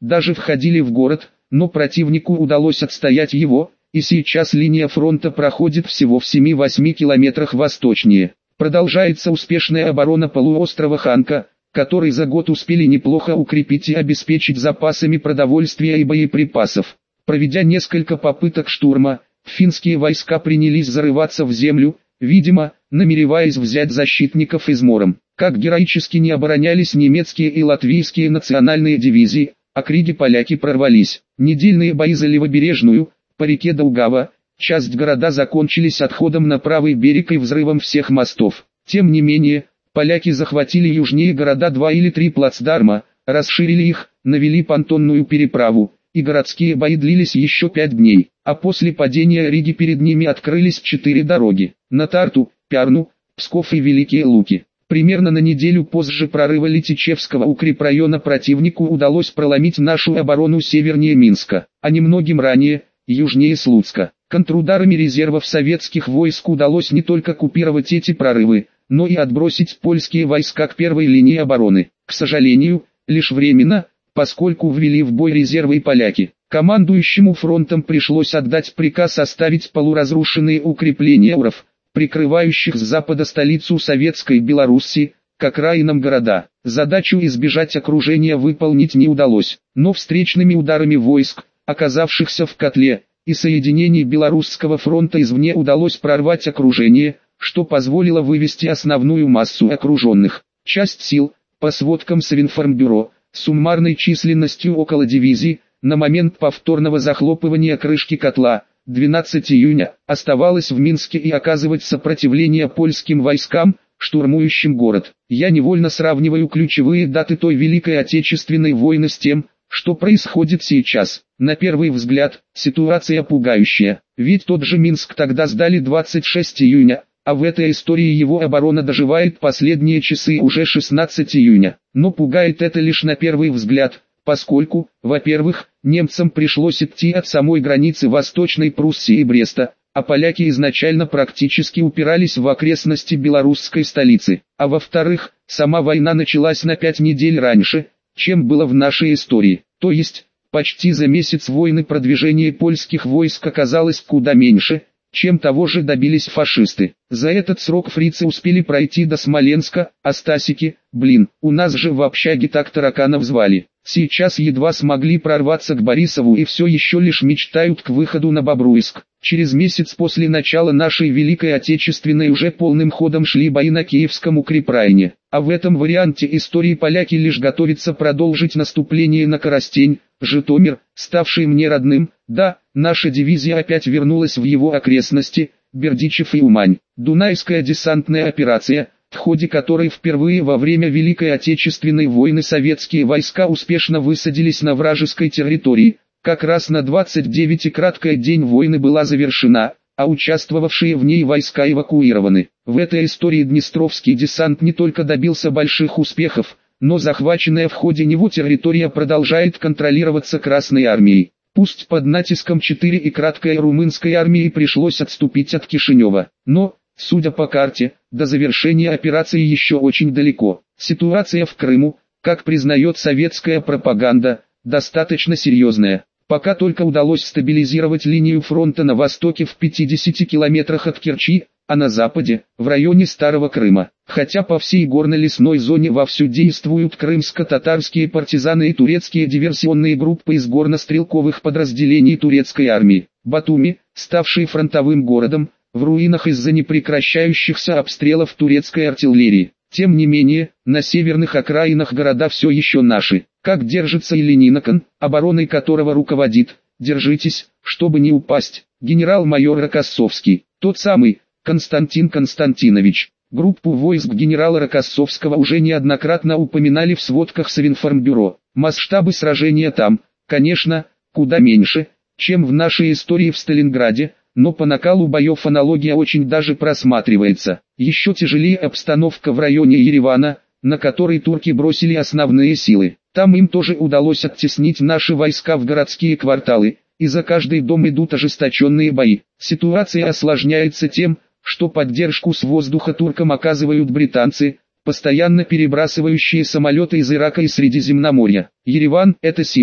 даже входили в город, но противнику удалось отстоять его, и сейчас линия фронта проходит всего в 7-8 километрах восточнее. Продолжается успешная оборона полуострова Ханка, который за год успели неплохо укрепить и обеспечить запасами продовольствия и боеприпасов. Проведя несколько попыток штурма, финские войска принялись зарываться в землю, видимо, намереваясь взять защитников измором. Как героически не оборонялись немецкие и латвийские национальные дивизии, а к Риге поляки прорвались. Недельные бои за Левобережную, по реке Даугава, часть города закончились отходом на правый берег и взрывом всех мостов. Тем не менее, поляки захватили южнее города 2 или 3 плацдарма, расширили их, навели понтонную переправу, и городские бои длились еще 5 дней, а после падения Риги перед ними открылись 4 дороги: на Тарту, Пярну, Псков и Великие Луки. Примерно на неделю позже прорыва Летичевского укрепрайона противнику удалось проломить нашу оборону севернее Минска, а немногим ранее, южнее Слуцка. Контрударами резервов советских войск удалось не только купировать эти прорывы, но и отбросить польские войска к первой линии обороны. К сожалению, лишь временно, поскольку ввели в бой резервы и поляки. Командующему фронтом пришлось отдать приказ оставить полуразрушенные укрепления УРов, прикрывающих с запада столицу Советской Белоруссии, к окраинам города. Задачу избежать окружения выполнить не удалось, но встречными ударами войск, оказавшихся в котле, и соединений Белорусского фронта извне удалось прорвать окружение, что позволило вывести основную массу окруженных. Часть сил, по сводкам Совинформбюро, суммарной численностью около дивизии, на момент повторного захлопывания крышки котла, 12 июня, оставалась в Минске и оказывать сопротивление польским войскам, штурмующим город. Я невольно сравниваю ключевые даты той Великой Отечественной войны с тем, что происходит сейчас. На первый взгляд, ситуация пугающая, ведь тот же Минск тогда сдали 26 июня, а в этой истории его оборона доживает последние часы уже 16 июня. Но пугает это лишь на первый взгляд, поскольку, во-первых, немцам пришлось идти от самой границы Восточной Пруссии и Бреста, а поляки изначально практически упирались в окрестности белорусской столицы, а во-вторых, сама война началась на 5 недель раньше, чем было в нашей истории, то есть, почти за месяц войны продвижение польских войск оказалось куда меньше, чем того же добились фашисты. За этот срок фрицы успели пройти до Смоленска, а стасики, у нас же в общаге так тараканов звали, сейчас едва смогли прорваться к Борисову и все еще лишь мечтают к выходу на Бобруйск. Через месяц после начала нашей Великой Отечественной уже полным ходом шли бои на Киевском укрепрайоне, а в этом варианте истории поляки лишь готовятся продолжить наступление на Коростень, Житомир, ставший мне родным. Да, наша дивизия опять вернулась в его окрестности, Бердичев и Умань. Дунайская десантная операция, в ходе которой впервые во время Великой Отечественной войны советские войска успешно высадились на вражеской территории, как раз на 29 и краткий день войны была завершена, а участвовавшие в ней войска эвакуированы. В этой истории Днестровский десант не только добился больших успехов, но захваченная в ходе него территория продолжает контролироваться Красной армией. Пусть под натиском 4 и краткой румынской армии пришлось отступить от Кишинева, но, судя по карте, до завершения операции еще очень далеко. Ситуация в Крыму, как признает советская пропаганда, достаточно серьезная. Пока только удалось стабилизировать линию фронта на востоке в 50 километрах от Керчи, а на западе, в районе Старого Крыма. Хотя по всей горно-лесной зоне вовсю действуют крымско-татарские партизаны и турецкие диверсионные группы из горно-стрелковых подразделений турецкой армии. Батуми, ставший фронтовым городом, в руинах из-за непрекращающихся обстрелов турецкой артиллерии. Тем не менее, на северных окраинах города все еще наши. Как держится Ленинакан, обороной которого руководит, держитесь, чтобы не упасть, генерал-майор Рокоссовский, тот самый, Константин Константинович. Группу войск генерала Рокоссовского уже неоднократно упоминали в сводках Совинформбюро. Масштабы сражения там, конечно, куда меньше, чем в нашей истории в Сталинграде, но по накалу боев аналогия очень даже просматривается. Еще тяжелее обстановка в районе Еревана, на который турки бросили основные силы. Там им тоже удалось оттеснить наши войска в городские кварталы, и за каждый дом идут ожесточенные бои. Ситуация осложняется тем, что поддержку с воздуха туркам оказывают британцы, постоянно перебрасывающие самолеты из Ирака и Средиземноморья. Ереван – это символ.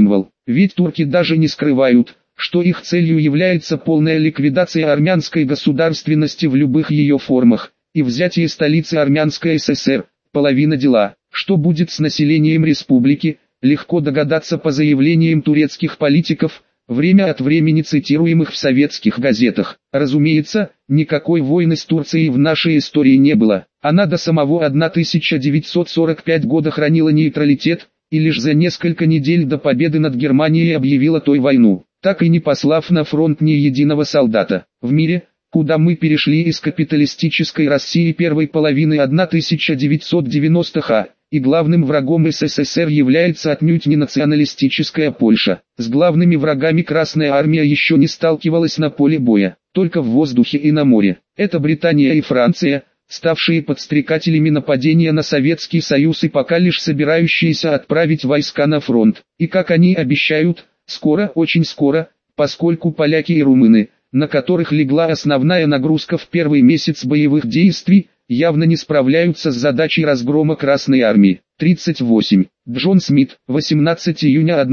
Ведь турки даже не скрывают, что их целью является полная ликвидация армянской государственности в любых ее формах, и взятие столицы Армянской ССР, половина дела. Что будет с населением республики, легко догадаться по заявлениям турецких политиков, время от времени цитируемых в советских газетах. Разумеется, никакой войны с Турцией в нашей истории не было. Она до самого 1945 года хранила нейтралитет, и лишь за несколько недель до победы над Германией объявила той войну, так и не послав на фронт ни единого солдата. В мире, куда мы перешли из капиталистической России первой половины 1990-х, и главным врагом СССР является отнюдь не националистическая Польша. С главными врагами Красная Армия еще не сталкивалась на поле боя, только в воздухе и на море. Это Британия и Франция, ставшие подстрекателями нападения на Советский Союз и пока лишь собирающиеся отправить войска на фронт. И как они обещают, скоро, очень скоро, поскольку поляки и румыны, на которых легла основная нагрузка в первый месяц боевых действий, явно не справляются с задачей разгрома Красной Армии. 38. Джон Смит, 18 июня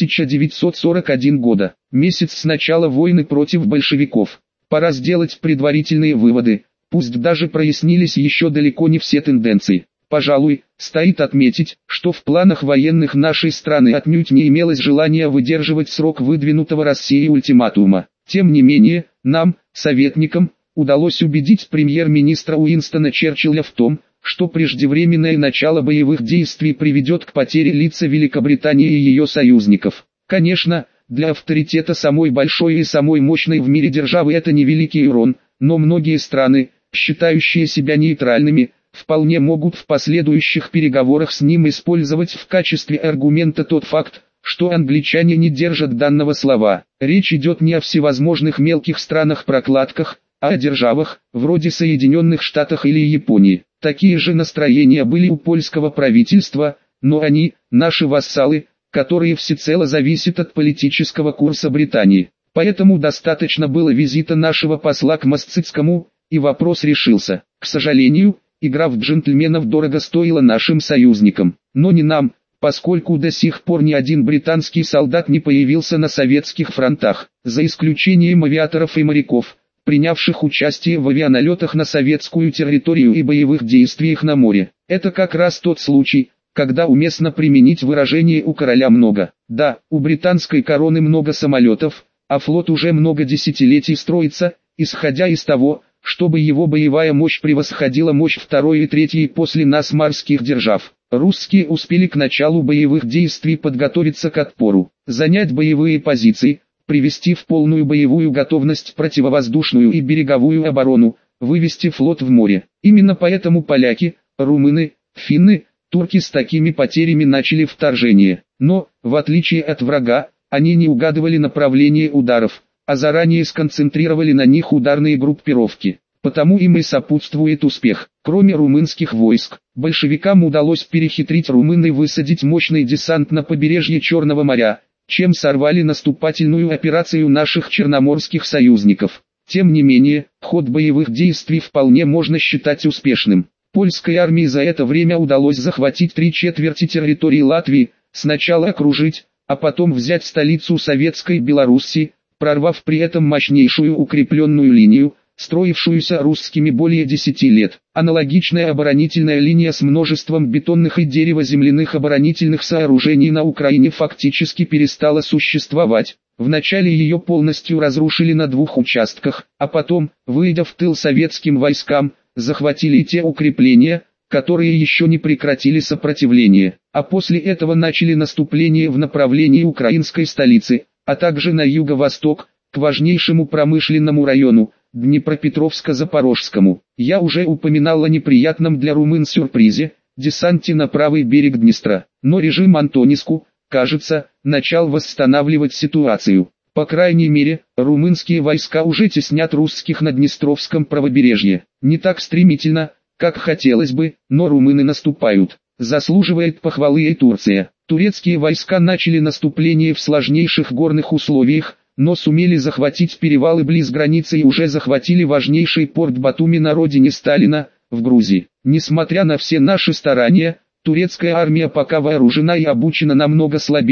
1941 года. Месяц с начала войны против большевиков. Пора сделать предварительные выводы, пусть даже прояснились еще далеко не все тенденции. Пожалуй, стоит отметить, что в планах военных нашей страны отнюдь не имелось желания выдерживать срок выдвинутого Россией ультиматума. Тем не менее, нам, советникам, удалось убедить премьер-министра Уинстона Черчилля в том, что преждевременное начало боевых действий приведет к потере лица Великобритании и ее союзников. Конечно, для авторитета самой большой и самой мощной в мире державы это невеликий урон, но многие страны, считающие себя нейтральными, вполне могут в последующих переговорах с ним использовать в качестве аргумента тот факт, что англичане не держат данного слова. Речь идет не о всевозможных мелких странах-прокладках, а о державах, вроде Соединенных Штатов или Японии. Такие же настроения были у польского правительства, но они, наши вассалы, которые всецело зависят от политического курса Британии. Поэтому достаточно было визита нашего посла к Мосцицкому, и вопрос решился. К сожалению, игра в джентльменов дорого стоила нашим союзникам, но не нам, поскольку до сих пор ни один британский солдат не появился на советских фронтах, за исключением авиаторов и моряков, принявших участие в авианалетах на советскую территорию и боевых действиях на море. Это как раз тот случай, когда уместно применить выражение «у короля много». Да, у британской короны много самолетов, а флот уже много десятилетий строится, исходя из того, чтобы его боевая мощь превосходила мощь второй и третьей после нас морских держав. Русские успели к началу боевых действий подготовиться к отпору, занять боевые позиции, привести в полную боевую готовность противовоздушную и береговую оборону, вывести флот в море. Именно поэтому поляки, румыны, финны, турки с такими потерями начали вторжение. Но, в отличие от врага, они не угадывали направление ударов, а заранее сконцентрировали на них ударные группировки. Потому им и сопутствует успех. Кроме румынских войск, большевикам удалось перехитрить румын и высадить мощный десант на побережье Черного моря, чем сорвали наступательную операцию наших черноморских союзников. Тем не менее, ход боевых действий вполне можно считать успешным. Польской армии за это время удалось захватить 3/4 территории Латвии, сначала окружить, а потом взять столицу Советской Белоруссии, прорвав при этом мощнейшую укрепленную линию, строившуюся русскими более 10 лет. Аналогичная оборонительная линия с множеством бетонных и дерево-земляных оборонительных сооружений на Украине фактически перестала существовать. Вначале ее полностью разрушили на 2 участках, а потом, выйдя в тыл советским войскам, захватили те укрепления, которые еще не прекратили сопротивление, а после этого начали наступление в направлении украинской столицы, а также на юго-восток, к важнейшему промышленному району, Днепропетровско-Запорожскому. Я уже упоминал о неприятном для румын сюрпризе, десанте на правый берег Днестра, но режим Антониску, кажется, начал восстанавливать ситуацию. По крайней мере, румынские войска уже теснят русских на Днестровском правобережье. Не так стремительно, как хотелось бы, но румыны наступают. Заслуживает похвалы и Турция. Турецкие войска начали наступление в сложнейших горных условиях, но сумели захватить перевалы близ границы и уже захватили важнейший порт Батуми на родине Сталина, в Грузии. Несмотря на все наши старания, турецкая армия пока вооружена и обучена намного слабее,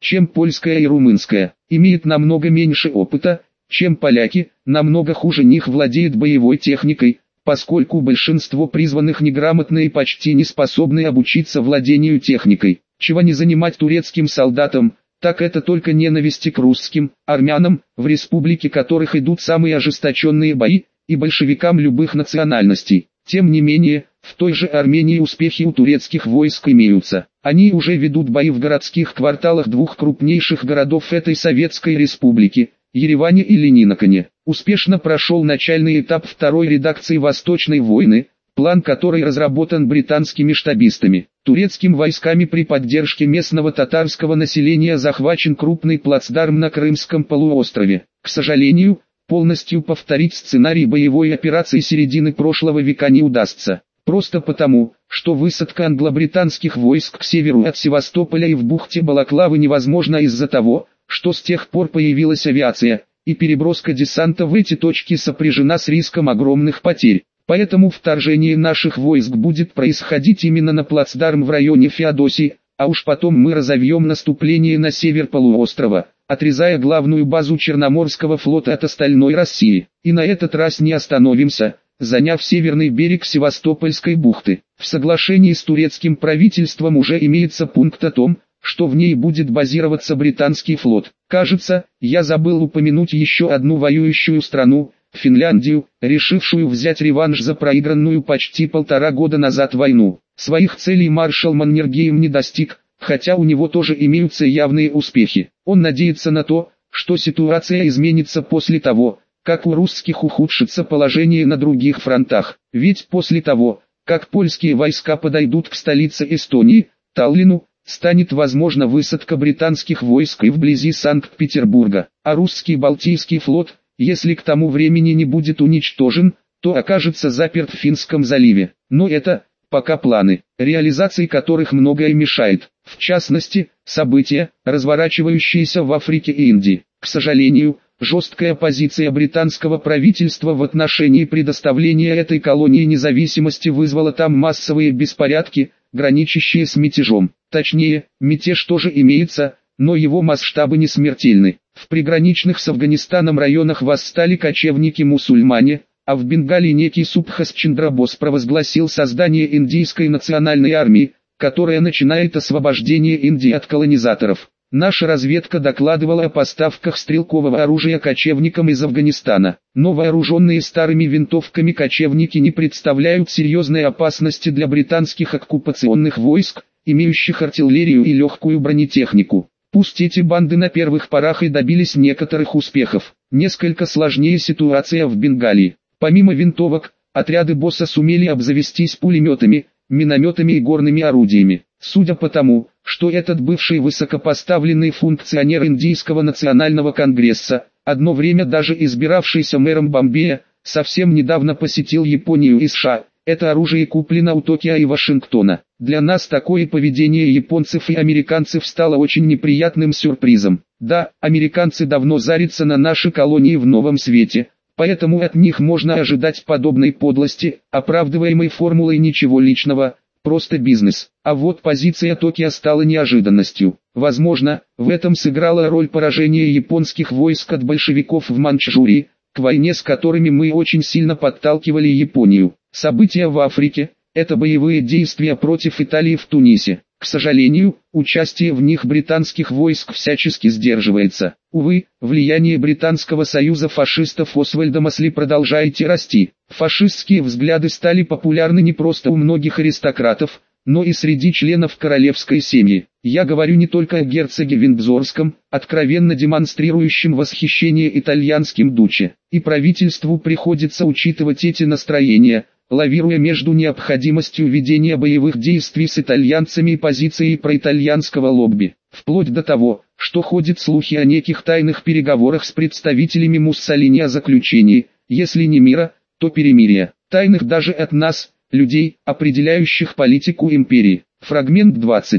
чем польская и румынская, имеет намного меньше опыта, чем поляки, намного хуже них владеет боевой техникой, поскольку большинство призванных неграмотны и почти не способны обучиться владению техникой. Чего не занимать турецким солдатам, так это только ненависти к русским, армянам, в республике которых идут самые ожесточенные бои, и большевикам любых национальностей. Тем не менее, в той же Армении успехи у турецких войск имеются. Они уже ведут бои в городских кварталах двух крупнейших городов этой Советской Республики, Ереване и Ленинакане. Успешно прошел начальный этап второй редакции «Восточной войны», план которой разработан британскими штабистами. Турецкими войсками при поддержке местного татарского населения захвачен крупный плацдарм на Крымском полуострове. К сожалению, полностью повторить сценарий боевой операции середины прошлого века не удастся. Просто потому, что высадка англо-британских войск к северу от Севастополя и в бухте Балаклавы невозможна из-за того, что с тех пор появилась авиация, и переброска десанта в эти точки сопряжена с риском огромных потерь. Поэтому вторжение наших войск будет происходить именно на плацдарм в районе Феодосии, а уж потом мы разовьем наступление на север полуострова, отрезая главную базу Черноморского флота от остальной России. И на этот раз не остановимся, заняв северный берег Севастопольской бухты. В соглашении с турецким правительством уже имеется пункт о том, что в ней будет базироваться британский флот. Кажется, я забыл упомянуть еще одну воюющую страну, Финляндию, решившую взять реванш за проигранную почти 1,5 года назад войну. Своих целей маршал Маннергейм не достиг, хотя у него тоже имеются явные успехи. Он надеется на то, что ситуация изменится после того, как у русских ухудшится положение на других фронтах. Ведь после того, как польские войска подойдут к столице Эстонии, Таллину, станет возможна высадка британских войск и вблизи Санкт-Петербурга, а русский Балтийский флот, если к тому времени не будет уничтожен, то окажется заперт в Финском заливе. Но это пока планы, реализации которых многое мешает, в частности, события, разворачивающиеся в Африке и Индии. К сожалению, жесткая позиция британского правительства в отношении предоставления этой колонии независимости вызвала там массовые беспорядки, граничащие с мятежом. Точнее, мятеж тоже имеется, но его масштабы не смертельны. В приграничных с Афганистаном районах восстали кочевники-мусульмане, а в Бенгалии некий Субхас Чандрабос провозгласил создание индийской национальной армии, которая начинает освобождение Индии от колонизаторов. Наша разведка докладывала о поставках стрелкового оружия кочевникам из Афганистана, но вооруженные старыми винтовками кочевники не представляют серьезной опасности для британских оккупационных войск, имеющих артиллерию и легкую бронетехнику. Пусть эти банды на первых порах и добились некоторых успехов, несколько сложнее ситуация в Бенгалии. Помимо винтовок, отряды босса сумели обзавестись пулеметами, минометами и горными орудиями. Судя по тому, что этот бывший высокопоставленный функционер Индийского национального конгресса, одно время даже избиравшийся мэром Бомбея, совсем недавно посетил Японию и США, это оружие куплено у Токио и Вашингтона. Для нас такое поведение японцев и американцев стало очень неприятным сюрпризом. Да, американцы давно зарятся на наши колонии в новом свете, поэтому от них можно ожидать подобной подлости, оправдываемой формулой ничего личного, просто бизнес. А вот позиция Токио стала неожиданностью. Возможно, в этом сыграла роль поражения японских войск от большевиков в Маньчжурии, к войне с которыми мы очень сильно подталкивали Японию. События в Африке – это боевые действия против Италии в Тунисе. К сожалению, участие в них британских войск всячески сдерживается. Увы, влияние Британского союза фашистов Освальда Мосли продолжает расти. Фашистские взгляды стали популярны не просто у многих аристократов, но и среди членов королевской семьи. Я говорю не только о герцоге Виндзорском, откровенно демонстрирующем восхищение итальянским дуче. И правительству приходится учитывать эти настроения, лавируя между необходимостью ведения боевых действий с итальянцами и позицией проитальянского лобби. Вплоть до того, что ходят слухи о неких тайных переговорах с представителями Муссолини о заключении, если не мира, то перемирия. Тайных даже от нас, людей, определяющих политику империи. Фрагмент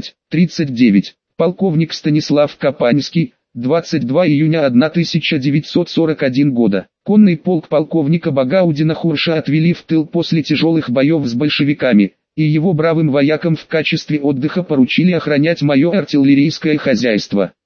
20:39. Полковник Станислав Капанский, 22 июня 1941 года. Конный полк полковника Багаудина Хурша отвели в тыл после тяжелых боев с большевиками, и его бравым воякам в качестве отдыха поручили охранять мое артиллерийское хозяйство.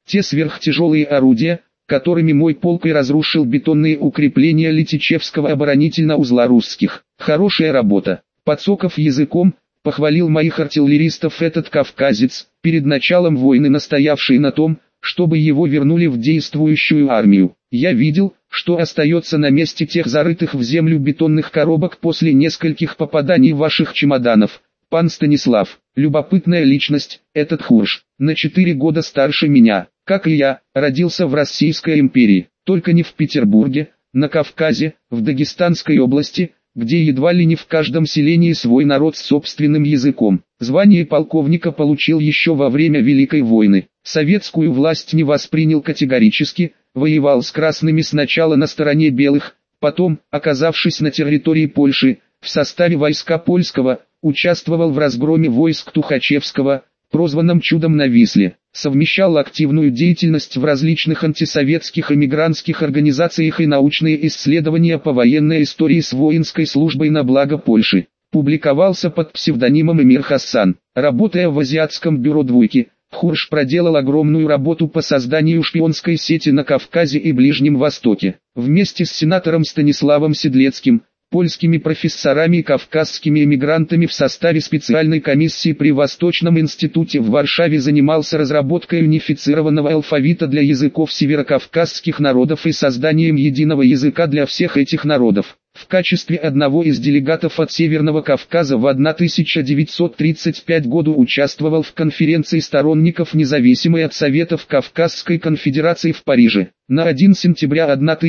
Те сверхтяжелые орудия, которыми мой полк и разрушил бетонные укрепления Летичевского оборонительного узла русских. Хорошая работа. Подсоков языком, похвалил моих артиллеристов этот кавказец, перед началом войны настоявший на том, чтобы его вернули в действующую армию. Я видел, что остается на месте тех зарытых в землю бетонных коробок после нескольких попаданий ваших чемоданов. Пан Станислав, любопытная личность, этот Хурш, на 4 года старше меня, как и я, родился в Российской империи, только не в Петербурге, на Кавказе, в Дагестанской области, где едва ли не в каждом селении свой народ с собственным языком. Звание полковника получил еще во время Великой войны. Советскую власть не воспринял категорически, воевал с красными сначала на стороне белых, потом, оказавшись на территории Польши, в составе войска польского, участвовал в разгроме войск Тухачевского, прозванном «Чудом на Висле», совмещал активную деятельность в различных антисоветских эмигрантских организациях и научные исследования по военной истории с воинской службой на благо Польши. Публиковался под псевдонимом Эмир Хасан. Работая в Азиатском бюро «Двойки», Хурш проделал огромную работу по созданию шпионской сети на Кавказе и Ближнем Востоке. Вместе с сенатором Станиславом Седлецким, польскими профессорами и кавказскими эмигрантами в составе специальной комиссии при Восточном институте в Варшаве занимался разработкой унифицированного алфавита для языков северокавказских народов и созданием единого языка для всех этих народов. В качестве одного из делегатов от Северного Кавказа в 1935 году участвовал в конференции сторонников независимой от Советов Кавказской конфедерации в Париже. На 1 сентября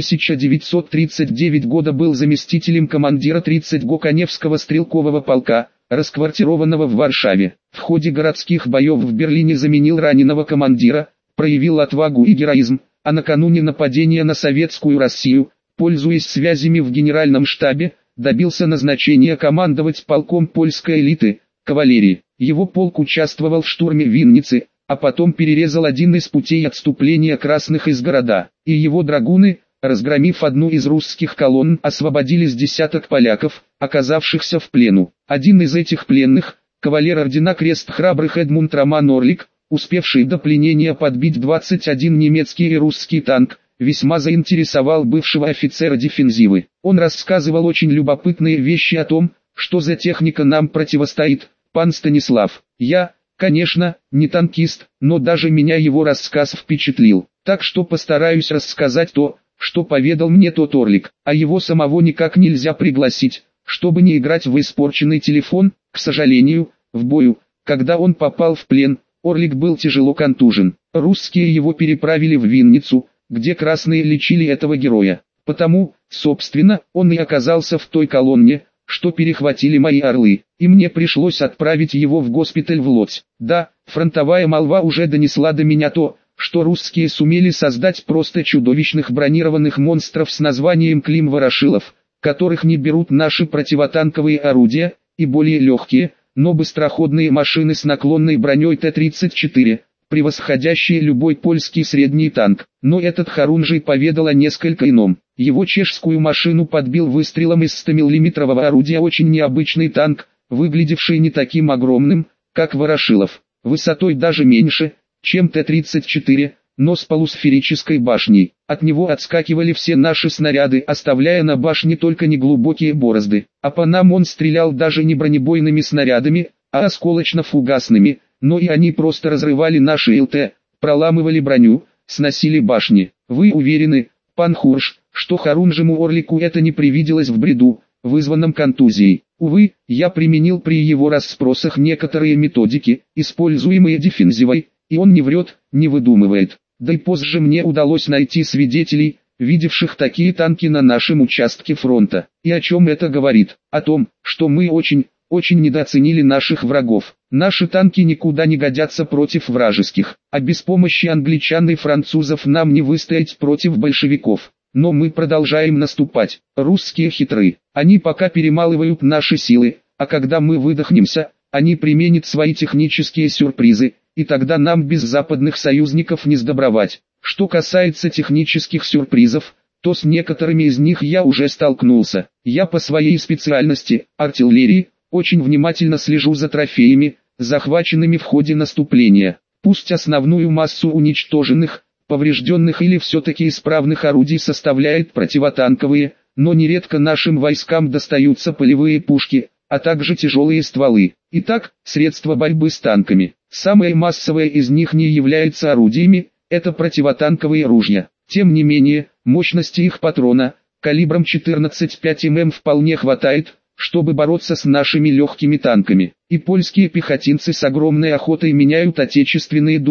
1939 года был заместителем командира 30-го Коневского стрелкового полка, расквартированного в Варшаве. В ходе городских боев в Берлине заменил раненого командира, проявил отвагу и героизм, а накануне нападения на Советскую Россию, пользуясь связями в генеральном штабе, добился назначения командовать полком польской элиты, кавалерии. Его полк участвовал в штурме Винницы, а потом перерезал один из путей отступления красных из города, и его драгуны, разгромив одну из русских колонн, освободили с десяток поляков, оказавшихся в плену. Один из этих пленных, кавалер ордена Крест Храбрых Эдмунд Роман Орлик, успевший до пленения подбить 21 немецкий и русский танк, весьма заинтересовал бывшего офицера дефензивы. Он рассказывал очень любопытные вещи о том, что за техника нам противостоит. Пан Станислав, я, конечно, не танкист, но даже меня его рассказ впечатлил. Так что постараюсь рассказать то, что поведал мне тот Орлик, а его самого никак нельзя пригласить, чтобы не играть в испорченный телефон. К сожалению, в бою, когда он попал в плен, Орлик был тяжело контужен. Русские его переправили в Винницу, где красные лечили этого героя. Потому, собственно, он и оказался в той колонне, что перехватили мои орлы, и мне пришлось отправить его в госпиталь в Лодзь. Да, фронтовая молва уже донесла до меня то, что русские сумели создать просто чудовищных бронированных монстров с названием Клим-Ворошилов, которых не берут наши противотанковые орудия, и более легкие, но быстроходные машины с наклонной броней Т-34, превосходящие любой польский средний танк. Но этот Харунжий поведал о несколько ином. Его чешскую машину подбил выстрелом из 100-мм орудия очень необычный танк, выглядевший не таким огромным, как Ворошилов, высотой даже меньше, чем Т-34, но с полусферической башней. От него отскакивали все наши снаряды, оставляя на башне только неглубокие борозды. А по нам он стрелял даже не бронебойными снарядами, а осколочно-фугасными, но и они просто разрывали наши ЛТ, проламывали броню, сносили башни. Вы уверены, пан Хурш, что Харунжему Орлику это не привиделось в бреду, вызванном контузией? Увы, я применил при его расспросах некоторые методики, используемые дефензивой, и он не врет, не выдумывает. Да и позже мне удалось найти свидетелей, видевших такие танки на нашем участке фронта. И о чем это говорит? О том, что мы очень недооценили наших врагов. Наши танки никуда не годятся против вражеских, а без помощи англичан и французов нам не выстоять против большевиков. Но мы продолжаем наступать. Русские хитры, они пока перемалывают наши силы, а когда мы выдохнемся, они применят свои технические сюрпризы, и тогда нам без западных союзников не сдобровать. Что касается технических сюрпризов, то с некоторыми из них я уже столкнулся. Я по своей специальности, артиллерии, очень внимательно слежу за трофеями, захваченными в ходе наступления. Пусть основную массу уничтоженных, поврежденных или все-таки исправных орудий составляет противотанковые, но нередко нашим войскам достаются полевые пушки, а также тяжелые стволы. Итак, средства борьбы с танками. Самое массовое из них не является орудиями, это противотанковые ружья. Тем не менее, мощности их патрона, калибром 14,5 мм вполне хватает, чтобы бороться с нашими легкими танками. И польские пехотинцы с огромной охотой меняют отечественные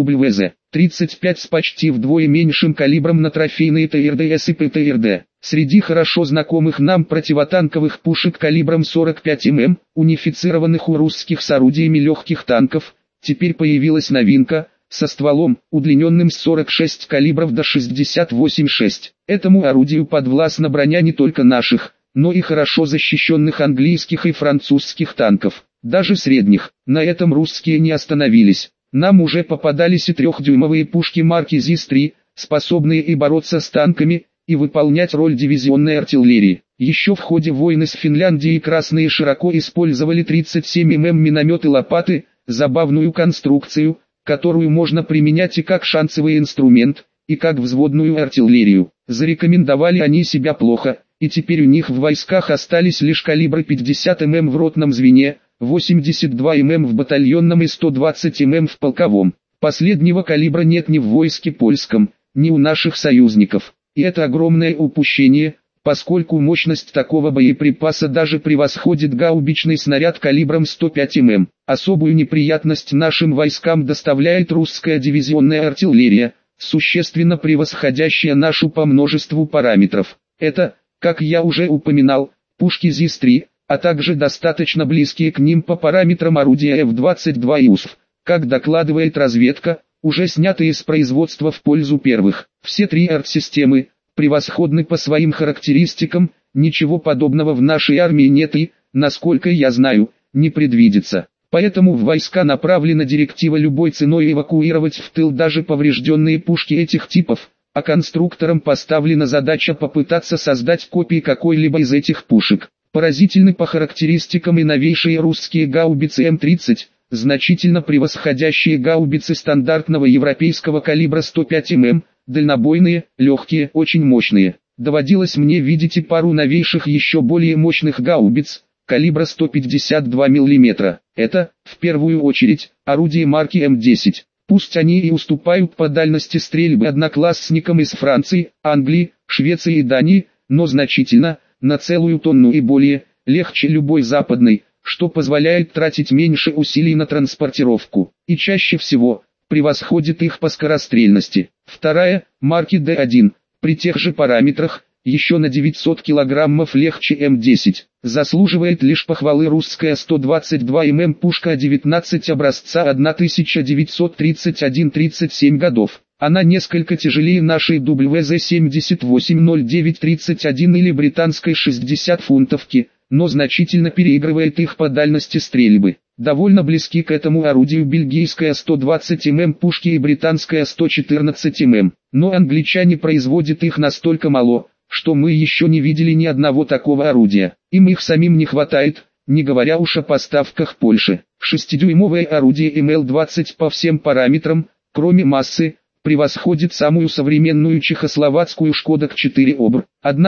ВЗ-35 с почти вдвое меньшим калибром на трофейные ТРДС и ПТРД. Среди хорошо знакомых нам противотанковых пушек калибром 45 мм, унифицированных у русских с орудиями легких танков, теперь появилась новинка, со стволом, удлиненным с 46 калибров до 68,6. Этому орудию подвластна броня не только наших, но и хорошо защищенных английских и французских танков, даже средних. На этом русские не остановились. Нам уже попадались и 3-дюймовые пушки марки ЗИС-3, способные и бороться с танками, и выполнять роль дивизионной артиллерии. Еще в ходе войны с Финляндией красные широко использовали 37 мм минометы «Лопаты», забавную конструкцию, которую можно применять и как шансовый инструмент, и как взводную артиллерию. Зарекомендовали они себя плохо, и теперь у них в войсках остались лишь калибры 50 мм в ротном звене, 82 мм в батальонном и 120 мм в полковом. Последнего калибра нет ни в войске польском, ни у наших союзников. И это огромное упущение, поскольку мощность такого боеприпаса даже превосходит гаубичный снаряд калибром 105 мм. Особую неприятность нашим войскам доставляет русская дивизионная артиллерия, существенно превосходящая нашу по множеству параметров. Это, как я уже упоминал, пушки ЗИС-3, а также достаточно близкие к ним по параметрам орудия F-22 и УСВ, как докладывает разведка, уже снятые с производства в пользу первых. Все три артсистемы превосходны по своим характеристикам, ничего подобного в нашей армии нет и, насколько я знаю, не предвидится. Поэтому в войска направлена директива любой ценой эвакуировать в тыл даже поврежденные пушки этих типов, а конструкторам поставлена задача попытаться создать копии какой-либо из этих пушек. Поразительны по характеристикам и новейшие русские гаубицы М-30, значительно превосходящие гаубицы стандартного европейского калибра 105 мм, дальнобойные, легкие, очень мощные. Доводилось мне видеть и пару новейших еще более мощных гаубиц, калибра 152 мм. Это, в первую очередь, орудия марки М10. Пусть они и уступают по дальности стрельбы одноклассникам из Франции, Англии, Швеции и Дании, но значительно, на целую тонну и более, легче любой западной, что позволяет тратить меньше усилий на транспортировку, и чаще всего, превосходит их по скорострельности. Вторая, марки Д1, при тех же параметрах, еще на 900 килограммов легче М10. Заслуживает лишь похвалы русская 122 мм пушка 19 образца 1931-37 годов. Она несколько тяжелее нашей WZ-780931 или британской 60 фунтовки, но значительно переигрывает их по дальности стрельбы. Довольно близки к этому орудию бельгийская 120 мм пушки и британская 114 мм, но англичане производят их настолько мало, что мы еще не видели ни одного такого орудия. Им их самим не хватает, не говоря уж о поставках Польши. 6-дюймовое орудие МЛ-20 по всем параметрам, кроме массы, превосходит самую современную чехословацкую Шкода К4 ОБР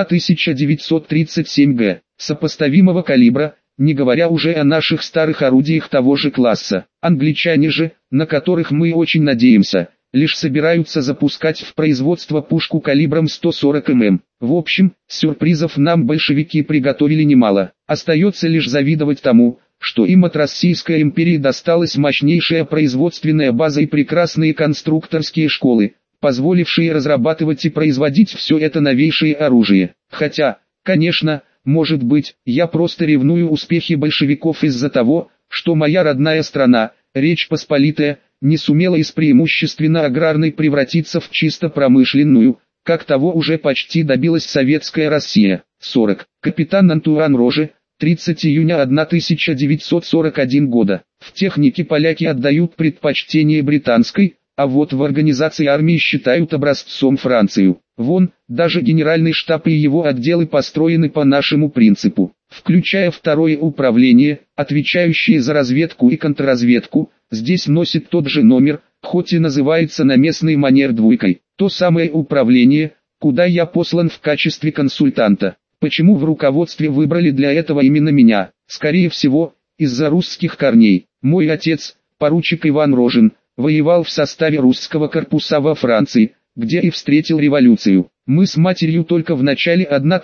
1937 Г, сопоставимого калибра, не говоря уже о наших старых орудиях того же класса. Англичане же, на которых мы очень надеемся, лишь собираются запускать в производство пушку калибром 140 мм. В общем, сюрпризов нам большевики приготовили немало. Остается лишь завидовать тому, что им от Российской империи досталась мощнейшая производственная база и прекрасные конструкторские школы, позволившие разрабатывать и производить все это новейшее оружие. Хотя, конечно, может быть, я просто ревную успехи большевиков из-за того, что моя родная страна, Речь Посполитая, не сумела из преимущественно аграрной превратиться в чисто промышленную, как того уже почти добилась советская Россия. 40. Капитан Антуан Роже, 30 июня 1941 года. В технике поляки отдают предпочтение британской, а вот в организации армии считают образцом Францию. Вон, даже генеральный штаб и его отделы построены по нашему принципу, включая второе управление, отвечающее за разведку и контрразведку. Здесь носит тот же номер, хоть и называется на местный манер двойкой. То самое управление, куда я послан в качестве консультанта. Почему в руководстве выбрали для этого именно меня? Скорее всего, из-за русских корней. Мой отец, поручик Иван Рожин, воевал в составе русского корпуса во Франции, где и встретил революцию. Мы с матерью только в начале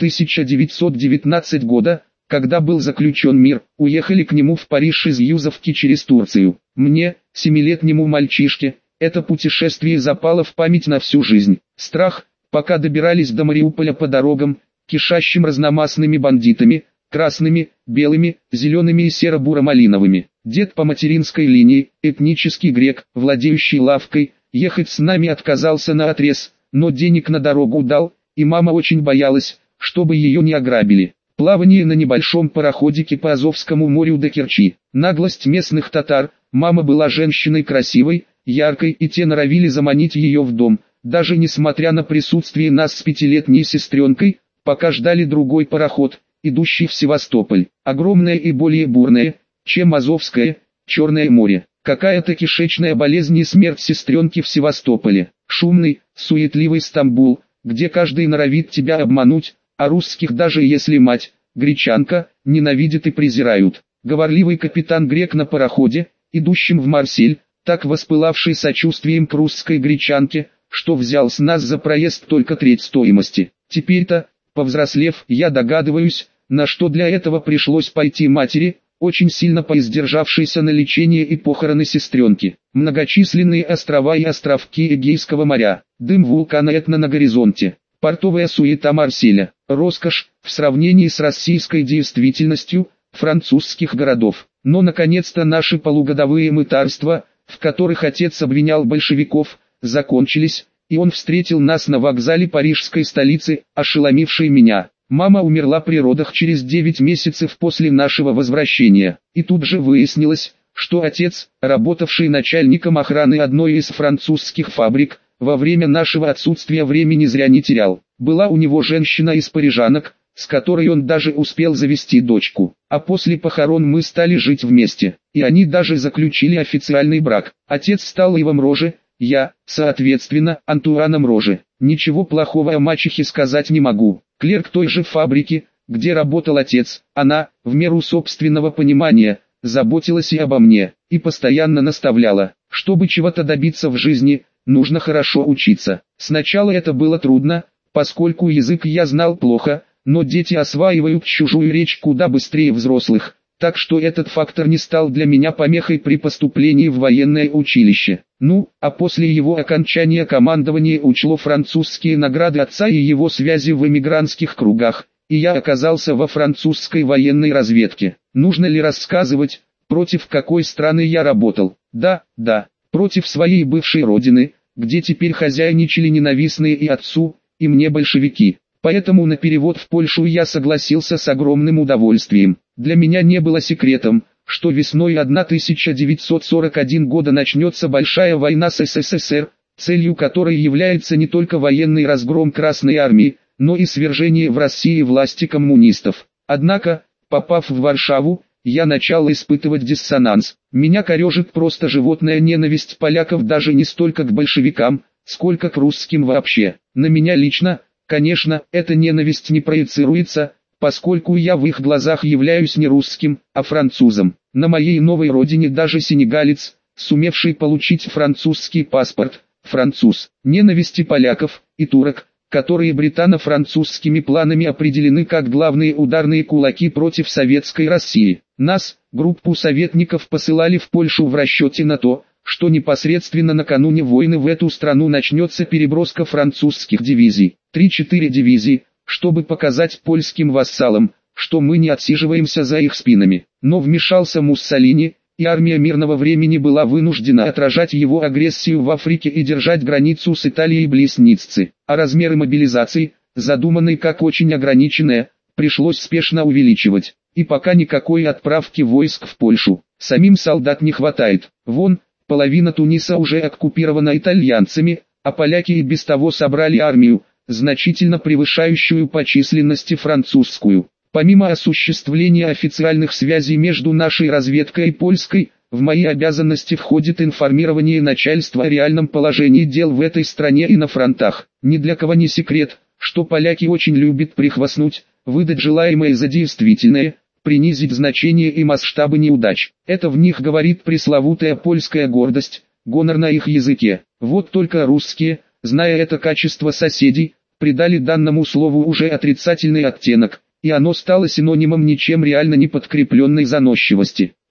1919 года, когда был заключен мир, уехали к нему в Париж из Юзовки через Турцию. Мне, 7-летнему мальчишке, это путешествие запало в память на всю жизнь. Страх, пока добирались до Мариуполя по дорогам, кишащим разномастными бандитами, красными, белыми, зелеными и серо-буро-малиновыми. Дед по материнской линии, этнический грек, владеющий лавкой, ехать с нами отказался наотрез, но денег на дорогу дал, и мама очень боялась, чтобы ее не ограбили. Плавание на небольшом пароходике по Азовскому морю до Керчи. Наглость местных татар, мама была женщиной красивой, яркой, и те норовили заманить ее в дом, даже несмотря на присутствие нас с 5-летней сестренкой, пока ждали другой пароход, идущий в Севастополь. Огромное и более бурное, чем Азовское, Черное море. Какая-то кишечная болезнь и смерть сестренки в Севастополе. Шумный, суетливый Стамбул, где каждый норовит тебя обмануть, а русских даже если мать, гречанка, ненавидят и презирают. Говорливый капитан-грек на пароходе, идущем в Марсель, так воспылавший сочувствием к русской гречанке, что взял с нас за проезд только треть стоимости. Теперь-то, повзрослев, я догадываюсь, на что для этого пришлось пойти матери, очень сильно поиздержавшейся на лечение и похороны сестренки. Многочисленные острова и островки Эгейского моря, дым вулкана Этна на горизонте, портовая суета Марселя, роскошь, в сравнении с российской действительностью, французских городов. Но наконец-то наши полугодовые мытарства, в которых отец обвинял большевиков, закончились, и он встретил нас на вокзале парижской столицы, ошеломившей меня. Мама умерла при родах через 9 месяцев после нашего возвращения, и тут же выяснилось, что отец, работавший начальником охраны одной из французских фабрик, во время нашего отсутствия времени зря не терял. Была у него женщина из парижанок, с которой он даже успел завести дочку. А после похорон мы стали жить вместе, и они даже заключили официальный брак. Отец стал Ивом Роже, я, соответственно, Антуаном Роже. Ничего плохого о мачехе сказать не могу. Клерк той же фабрики, где работал отец, она, в меру собственного понимания, заботилась и обо мне, и постоянно наставляла, чтобы чего-то добиться в жизни, нужно хорошо учиться. Сначала это было трудно, поскольку язык я знал плохо, но дети осваивают чужую речь куда быстрее взрослых, так что этот фактор не стал для меня помехой при поступлении в военное училище. Ну, а после его окончания командование учло французские награды отца и его связи в эмигрантских кругах, и я оказался во французской военной разведке. Нужно ли рассказывать, против какой страны я работал? Да, против своей бывшей родины, где теперь хозяйничали ненавистные и отцу, и мне большевики. Поэтому на перевод в Польшу я согласился с огромным удовольствием. Для меня не было секретом, что весной 1941 года начнется большая война с СССР, целью которой является не только военный разгром Красной Армии, но и свержение в России власти коммунистов. Однако, попав в Варшаву, я начал испытывать диссонанс. Меня корежит просто животная ненависть поляков даже не столько к большевикам, сколько к русским вообще. На меня лично, конечно, эта ненависть не проецируется, поскольку я в их глазах являюсь не русским, а французом. На моей новой родине даже сенегалец, сумевший получить французский паспорт, француз. Ненависти поляков и турок, которые британо-французскими планами определены как главные ударные кулаки против советской России. Нас, группу советников, посылали в Польшу в расчете на то, что непосредственно накануне войны в эту страну начнется переброска французских дивизий. 3-4 дивизии, чтобы показать польским вассалам, что мы не отсиживаемся за их спинами. Но вмешался Муссолини, и армия мирного времени была вынуждена отражать его агрессию в Африке и держать границу с Италией близ Ниццы. А размеры мобилизации, задуманной как очень ограниченная, пришлось спешно увеличивать. И пока никакой отправки войск в Польшу. Самим солдат не хватает. Вон, половина Туниса уже оккупирована итальянцами, а поляки и без того собрали армию, значительно превышающую по численности французскую. Помимо осуществления официальных связей между нашей разведкой и польской, В мои обязанности входит информирование начальства о реальном положении дел в этой стране и на фронтах. Ни для кого не секрет, что поляки очень любят прихвастнуть, выдать желаемое за действительное, принизить значение и масштабы неудач. Это в них говорит пресловутая польская гордость, гонор на их языке. Вот только русские, зная это качество соседей, придали данному слову уже отрицательный оттенок, и оно стало синонимом ничем реально не подкрепленной заносчивости.